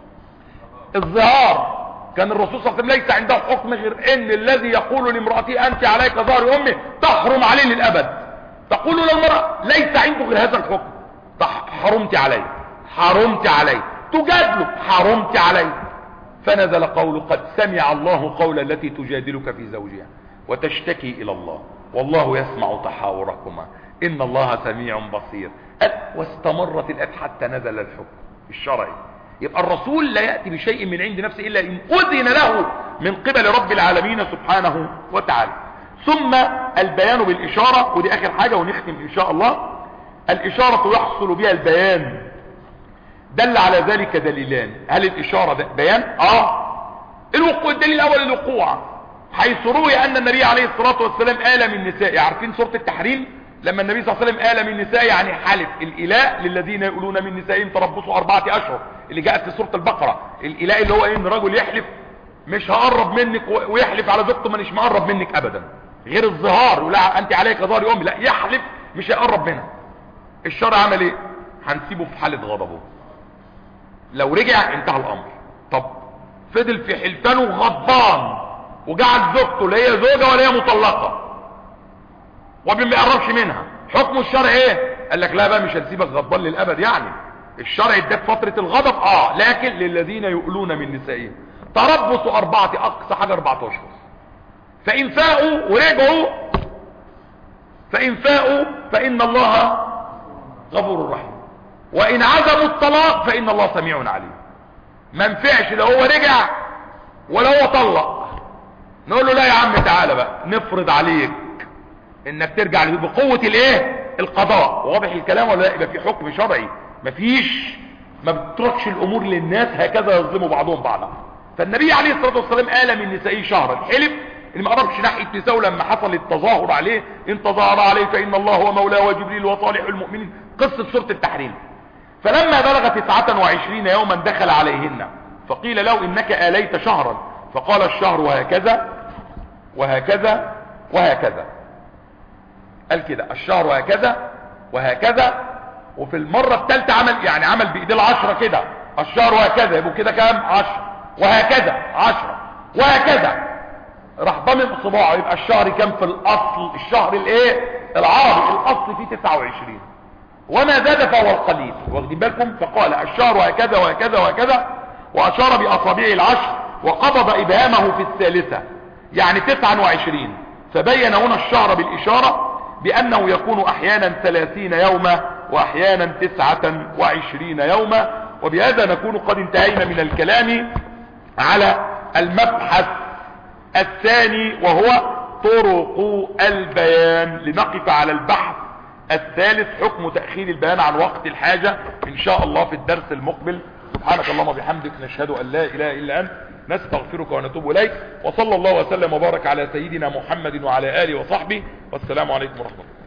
الظهار، كان الرسول صلى الله عليه وسلم ليس عنده حكم غير ان الذي يقول لامرأته انت عليك ظهر امي تحرم عليه للابد. تقول للمرأة ليس عنده غير هذا الحكم، حرمت عليه حرمت عليه، تجادله حرمت عليه. فنزل قول قد سمع الله قول التي تجادلك في زوجها وتشتكي الى الله والله يسمع تحاوركما ان الله سميع بصير. واستمرت الآيات حتى نزل الحكم الشرعي. يبقى الرسول لا يأتي بشيء من عند نفسه إلا إن أذن له من قبل رب العالمين سبحانه وتعالى. ثم البيان بالإشارة، ودي آخر حاجة ونختم إن شاء الله. الإشارة يحصل بها البيان، دل على ذلك دليلان. هل الإشارة بيان؟ آه الوقوع. الدليل الأول الوقوع، حيث روي أن النبي عليه الصلاة والسلام آل من نساء. عارفين سورة التحريم لما النبي صلى الله عليه وسلم آل من نساء يعني حلف الإلاء للذين يقولون من نسائهم تربصوا أربعة أشهر، اللي جاءت في سورة البقرة. الإلاء اللي هو إن رجل يحلف مش هقرب منك ويحلف على زوجته مانيش مقرب منك أبدا، غير الظهار ولا أنت عليك ظهر أمي، لا يحلف مش هيقرب منها. الشرع عمل إيه؟ هنسيبه في حالة غضبه، لو رجع انتهى الأمر. طب فضل في حلفانه غضبان وجعل زوجته لا هي زوجة ولا هي مطلقة وما يقربش منها، حكم الشرع ايه؟ قال لك لا بقى مش هنسيبك غضبان للابد. يعني الشرع اداك فتره الغضب اه، لكن للذين يؤلون من نسائهم تربص اربعه، اقصى حاجه اربعة اشهر. فان فاءوا ورجعوا فان فاءوا فان الله غفور رحيم، وان عزموا الطلاق فان الله سميع عليم. ما ينفعش لا هو رجع ولا هو طلق نقول له لا يا عم تعالى بقى نفرض عليك انك ترجع بقوة الايه؟ القضاء. واضح الكلام ولا لا؟ يبقى في حكم شرعي، مفيش ما بتتركش الامور للناس هكذا يظلموا بعضهم بعضا. فالنبي عليه الصلاة والسلام آل من نسائه شهرا، حلف اللي ما قربش ناحية نسائه لما حصل التظاهر عليه، ان تظاهر عليه فان الله هو مولاه وجبريل وصالح المؤمنين، قصة سورة التحريم. فلما بلغ تسعة وعشرين يوما دخل عليهن فقيل له انك آليت شهرا، فقال الشهر وهكذا وهكذا وهكذا. قال كده الشهر وهكذا وهكذا، وفي المرة الثالثة عمل يعني عمل بايديه العشرة كده، الشهر وهكذا يبقوا كده كام؟ عشرة، وهكذا عشرة، وهكذا راح ضمن صباعه. يبقى الشهر كام في الاصل؟ الشهر الايه؟ العربي الاصل فيه تسعة وعشرين، وما زاد فهو القليل. واخدين بالكم؟ فقال الشهر وهكذا وهكذا وهكذا، واشار باصابعه العشر وقبض ابهامه في الثالثة يعني تسعة وعشرين. فبين هنا الشهر بالاشارة بأنه يكون أحيانا ثلاثين يوما وأحيانا تسعة وعشرين يوما. وبهذا نكون قد انتهينا من الكلام على المبحث الثاني وهو طرق البيان. لنقف على البحث الثالث حكم تأخير البيان عن وقت الحاجة إن شاء الله في الدرس المقبل. سبحانك اللهم وبحمدك نشهد أن لا إله إلا أنت نستغفرك ونتوب إليك، وصلى الله وسلم وبارك على سيدنا محمد وعلى آله وصحبه، والسلام عليكم ورحمة الله.